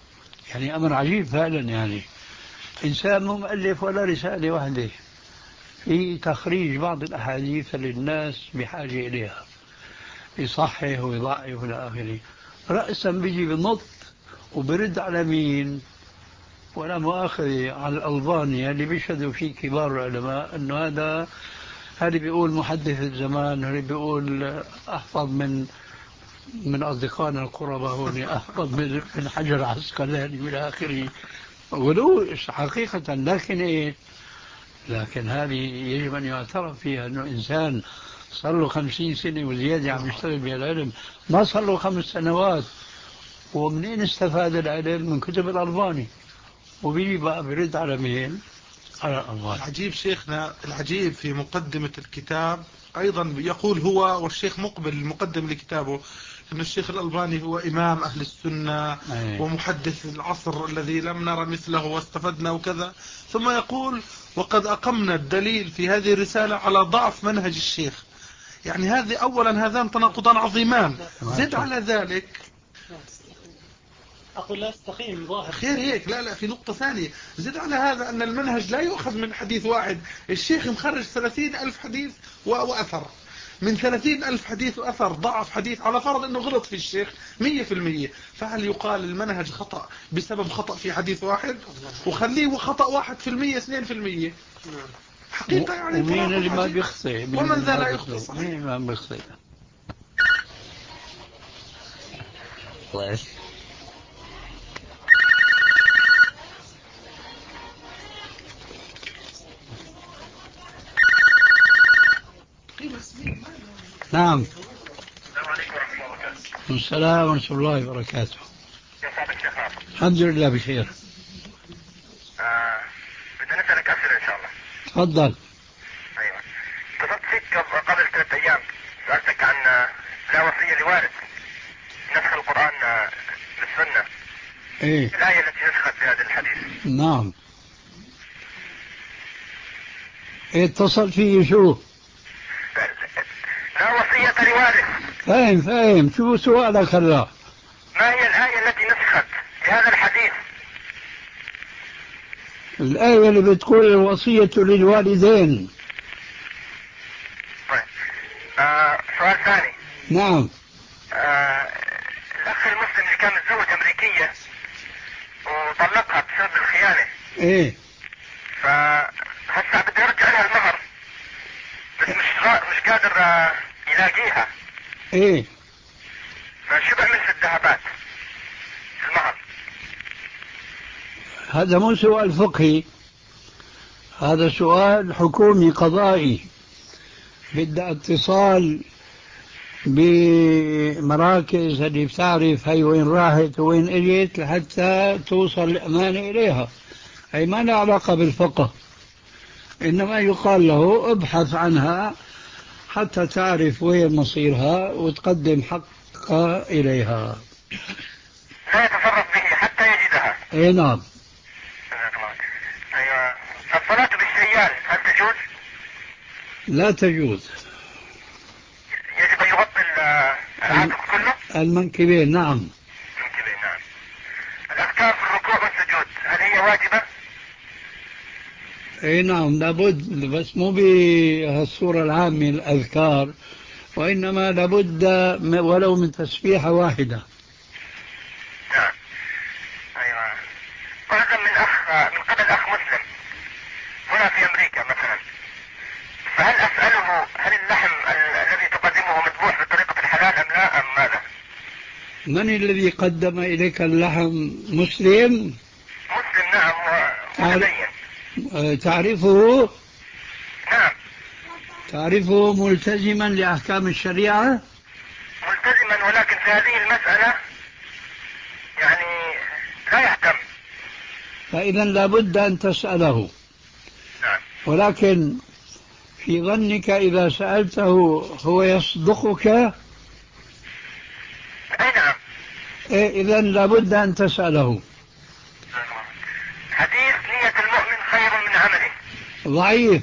يعني أمر عجيب فعلا. يعني إنسان مو مؤلف ولا رسالة واحدة، في تخريج بعض الأحاديث للناس بحاجة إليها، يصحح ويضعف إلى آخره. رأسا بيجي بنط وبرد على مين؟ ولا مؤاخذة على الألباني اللي بيشهدوا فيه كبار العلماء أنه هذا هذا بيقول محدث الزمان، هذا بيقول أحفظ من من أصدقائنا القرباء هون، أحفظ من من حجر عسقلاني إلى آخره. ولو حقيقة، لكن إيه؟ لكن هذه يجب أن يعترف فيها أنه إنسان صار له خمسين سنة وزيادة عم يشتغل بهالعلم، ما صار له خمس سنوات. ومنين استفاد العلم؟ من كتب الألباني. وبيجي بقى برد على مين؟ على الألباني. العجيب شيخنا، العجيب في مقدمة الكتاب أيضا يقول هو والشيخ مقبل المقدم لكتابه أن الشيخ الألباني هو إمام أهل السنة أيه. ومحدث العصر الذي لم نرى مثله واستفدنا وكذا، ثم يقول وقد أقمنا الدليل في هذه الرسالة على ضعف منهج الشيخ. يعني هذه أولا هذان تناقضان عظيمان. زد على ذلك، أقول لا استقيم ظاهر خير هيك، لا لا في نقطة ثانية، زد على هذا أن المنهج لا يؤخذ من حديث واحد. الشيخ مخرج ثلاثين ألف حديث وأثر، من ثلاثين ألف حديث وأثر ضعف حديث، على فرض أنه غلط في الشيخ مية في المية، فهل يقال المنهج خطأ بسبب خطأ في حديث واحد؟ وخليه خطأ واحد في المية اثنين في المية حقيقة يعني. ومين اللي ما بيخطئ؟ ومن ذا لا يخطئ؟ مين ما بيخطئ؟ نعم. السلام عليكم ورحمة الله وبركاته. السلام ورحمة الله وبركاته. كيف حالك شيخ ناصر؟ الحمد لله بخير. آه بدنا نسألك أسئلة إن شاء الله. تفضل. أيوة. اتصلت فيك قبل ثلاثة أيام، سألتك عن لا وصية لوارث، نسخ القرآن للسنة. إيه. الآية التي نسخت في هذا الحديث. نعم. إيه اتصل فيه شو؟ لا وصية لوارث. فاهم فاهم، شو سؤالك هلا؟ ما هي الآية التي نسخت في هذا الحديث؟ الآية اللي بتقول الوصية للوالدين. طيب. آه سؤال ثاني. نعم. آه الأخ المسلم اللي كان متزوج أمريكية وطلقها بسبب الخيانة. إيه. فهسه بده يرجع لها المهر، بس مش غا... مش قادر آه يلاقيها. إيه. فشو بعمل في الذهبات في المهر؟ هذا مو سؤال فقهي، هذا سؤال حكومي قضائي. بدأ اتصال بمراكز اللي بتعرف هي وين راحت وين اجت لحتى توصل الأمانة إليها. هي ما لها علاقة بالفقه، إنما يقال له ابحث عنها حتى تعرف وين مصيرها وتقدم حقها إليها. لا يتصرف به حتى يجدها. اي نعم. ايوه. الصلاة بالشيال هل تجوز؟ لا تجوز. يجب ان يغطي العاتق كله؟ المنكبين. نعم. المنكبين نعم. الاذكار في الركوع والسجود هل هي واجبة؟ اي نعم لابد، بس مو بهالصورة العامة الأذكار، وإنما لابد ولو من تسبيحة واحدة. نعم. أيوة. وهذا من أخ من قبل أخ مسلم هنا في أمريكا مثلا، فهل أسأله هل اللحم الذي تقدمه مذبوح بطريقة الحلال أم لا أم ماذا؟ من الذي قدم إليك اللحم؟ مسلم؟ مسلم نعم ومتدين. تعرفه؟ نعم. تعرفه ملتزما لأحكام الشريعة؟ ملتزما، ولكن في هذه المسألة يعني لا يهتم. فإذا لابد أن تسأله. نعم. ولكن في ظنك إذا سألته هو يصدقك؟ أي نعم. إيه إذا لابد أن تسأله. حديث نية المؤمن خير من عمله ضعيف.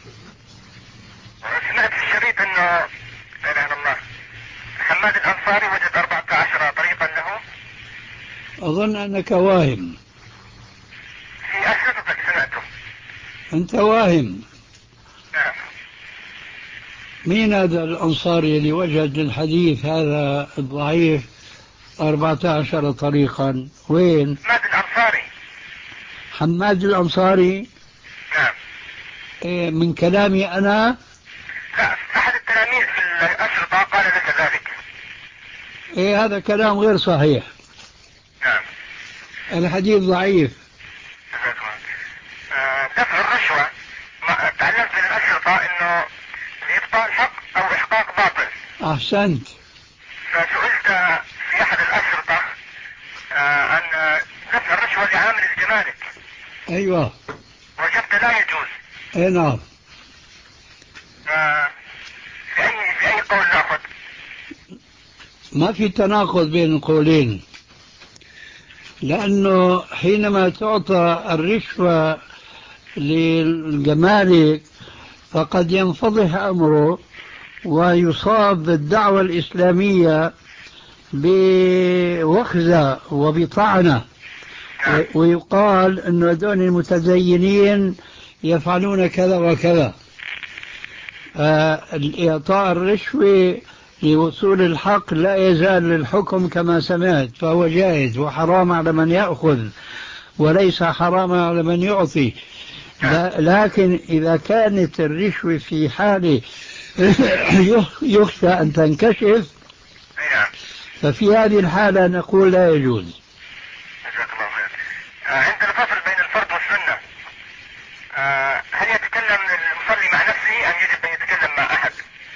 سمعت في الشريط أنه لا إله إلا الله حماد الأنصاري وجد أربعة عشر طريقا له. أظن أنك واهم. في أشرطتك سمعته. أنت واهم. مين هذا الأنصاري اللي وجد للحديث هذا الضعيف أربعة عشر طريقا؟ وين؟ حماد الأنصاري. حماد الأنصاري. نعم. إيه من كلامي أنا؟ لا، أحد التلاميذ في الأشرطة قال لك ذلك. إيه هذا كلام غير صحيح. نعم. الحديث ضعيف. آه، دفع الرشوة تعلمت من الأشرطة إنه لإبطال حق أو إحقاق باطل. أحسنت. فسئلت في أحد الأشرطة آه عن دفع الرشوة لعامل الجمارك. أيوة. وجدت لا يجوز. أي نعم. آه في أي في أي قول نأخذ؟ ما في تناقض بين القولين، لأنه حينما تعطى الرشوة للجمارك فقد ينفضح أمره ويصاب بالدعوة الإسلامية بوخزة وبطعنة، ويقال أن هذول المتدينين يفعلون كذا وكذا. إعطاء الرشوة لوصول الحق لا يزال للحكم كما سمعت، فهو جائز وحرام على من يأخذ وليس حرام على من يعطي. لكن إذا كانت الرشوة في حال يخشى أن تنكشف ففي هذه الحالة نقول لا يجوز. جزاك الله خير. عند الفصل بين الفرض والسنة هل يتكلم المصلي مع نفسه أم يجب أن يتكلم مع أحد؟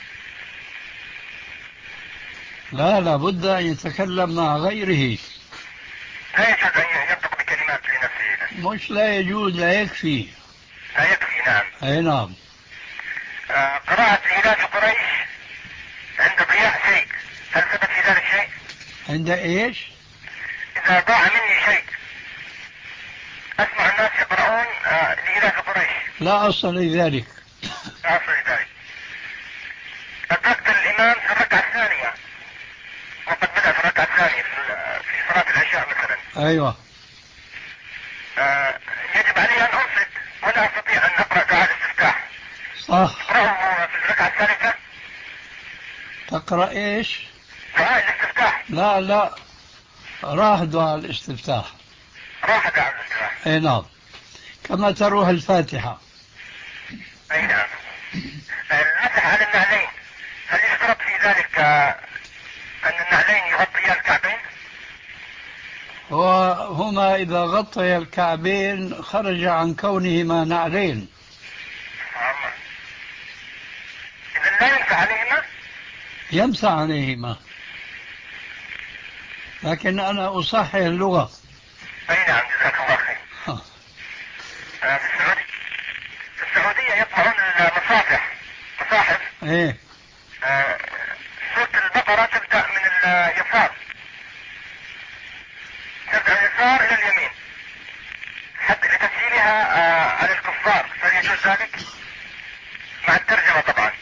لا، لا بد أن يتكلم مع غيره. لا يجوز أن ينطق بكلمات لنفسه. مش لا يجوز، لا يكفي. لا يكفي. نعم. أي نعم. آه قراءة إيلاف قريش عند ضياع شيء، هل ثبت في ذلك شيء؟ عند إيش؟ إذا ضاع مني شيء أسمع الناس يقرؤون آه لإيلاف قريش. لا أصل لذلك. لا أصل لذلك. أدركت الإمام في الركعة الثانية وقد بدأ في الركعة الثانية في صلاة العشاء مثلا. أيوة. آه يجب علي أن أنصت ولا أستطيع أن أقرأ دعاء الاستفتاح. صح. أقرأه في الركعة الثالثة. تقرأ إيش؟ دعاء الاستفتاح. لا لا، راح دعاء الاستفتاح. راح دعاء الاستفتاح. أي نعم، كما تروح الفاتحة. أي نعم. المسح على النعلين هل يشترط في ذلك أن النعلين يغطيا الكعبين؟ وهما إذا غطي الكعبين خرج عن كونهما نعلين. إذا لا يمسح عليهما؟ يمسح عليهما، لكن أنا أصحح اللغة. أي نعم. جزاك الله خير. آه في السعودية في السعودية يطبعون المصافح مصاحف. إيه. آه سورة البقرة تبدأ من اليسار، تبدأ من اليسار إلى اليمين حتى لتسهيلها آه على الكفار، فيجوز ذلك مع الترجمة طبعا.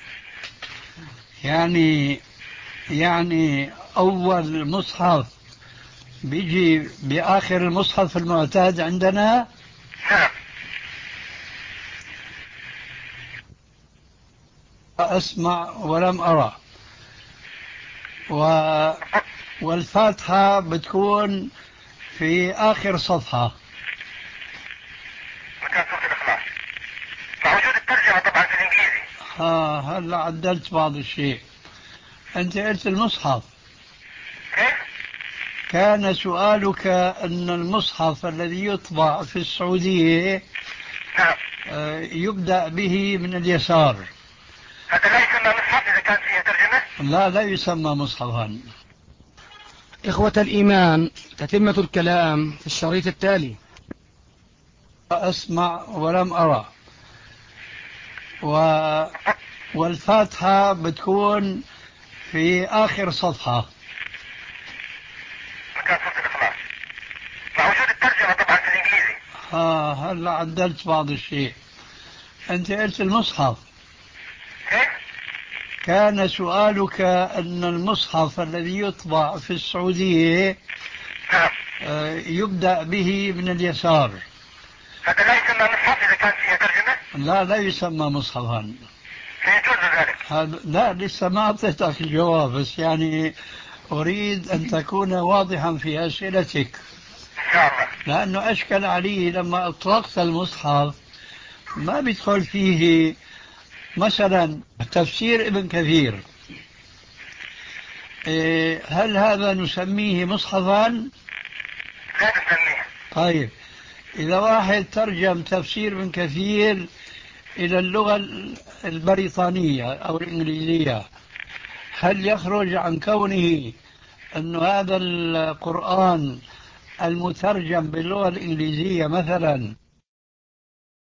يعني يعني أول مصحف بيجي بآخر المصحف المعتاد عندنا. نعم. أسمع ولم أرى. و... والفاتحة بتكون في آخر صفحة مكان سورة الإخلاص مع وجود الترجمة طبعا في الإنجليزي. ها هلا عدلت بعض الشيء. أنت قلت المصحف. كيف؟ كان سؤالك أن المصحف الذي يطبع في السعودية نعم يبدأ به من اليسار. هذا لا يسمى مصحف إذا كان فيه ترجمة؟ لا، لا يسمى مصحفا. إخوة الإيمان، تتمة الكلام في الشريط التالي. أسمع ولم أرى. و... والفاتحة بتكون في آخر صفحة مكان سورة الإخلاص مع وجود الترجمة طبعا في الإنجليزي. ها هلا عدلت بعض الشيء. أنت قلت المصحف. كيف؟ كان سؤالك أن المصحف الذي يطبع في السعودية نعم يبدأ به من اليسار. هذا لا يسمى مصحف إذا كان فيه ترجمة؟ لا، لا يسمى مصحفا. فيجوز ذلك؟ هذا لا، لسه ما أعطيتك الجواب، بس يعني أريد أن تكون واضحا في أسئلتك، إن شاء الله. لأنه أشكل علي لما أطلقت المصحف ما بيدخل فيه مثلا تفسير ابن كثير. إيه، هل هذا نسميه مصحفا؟ لا نسميه. طيب، إذا واحد ترجم تفسير ابن كثير إلى اللغة البريطانية أو الإنجليزية، هل يخرج عن كونه أن هذا القرآن المترجم باللغة الإنجليزية مثلا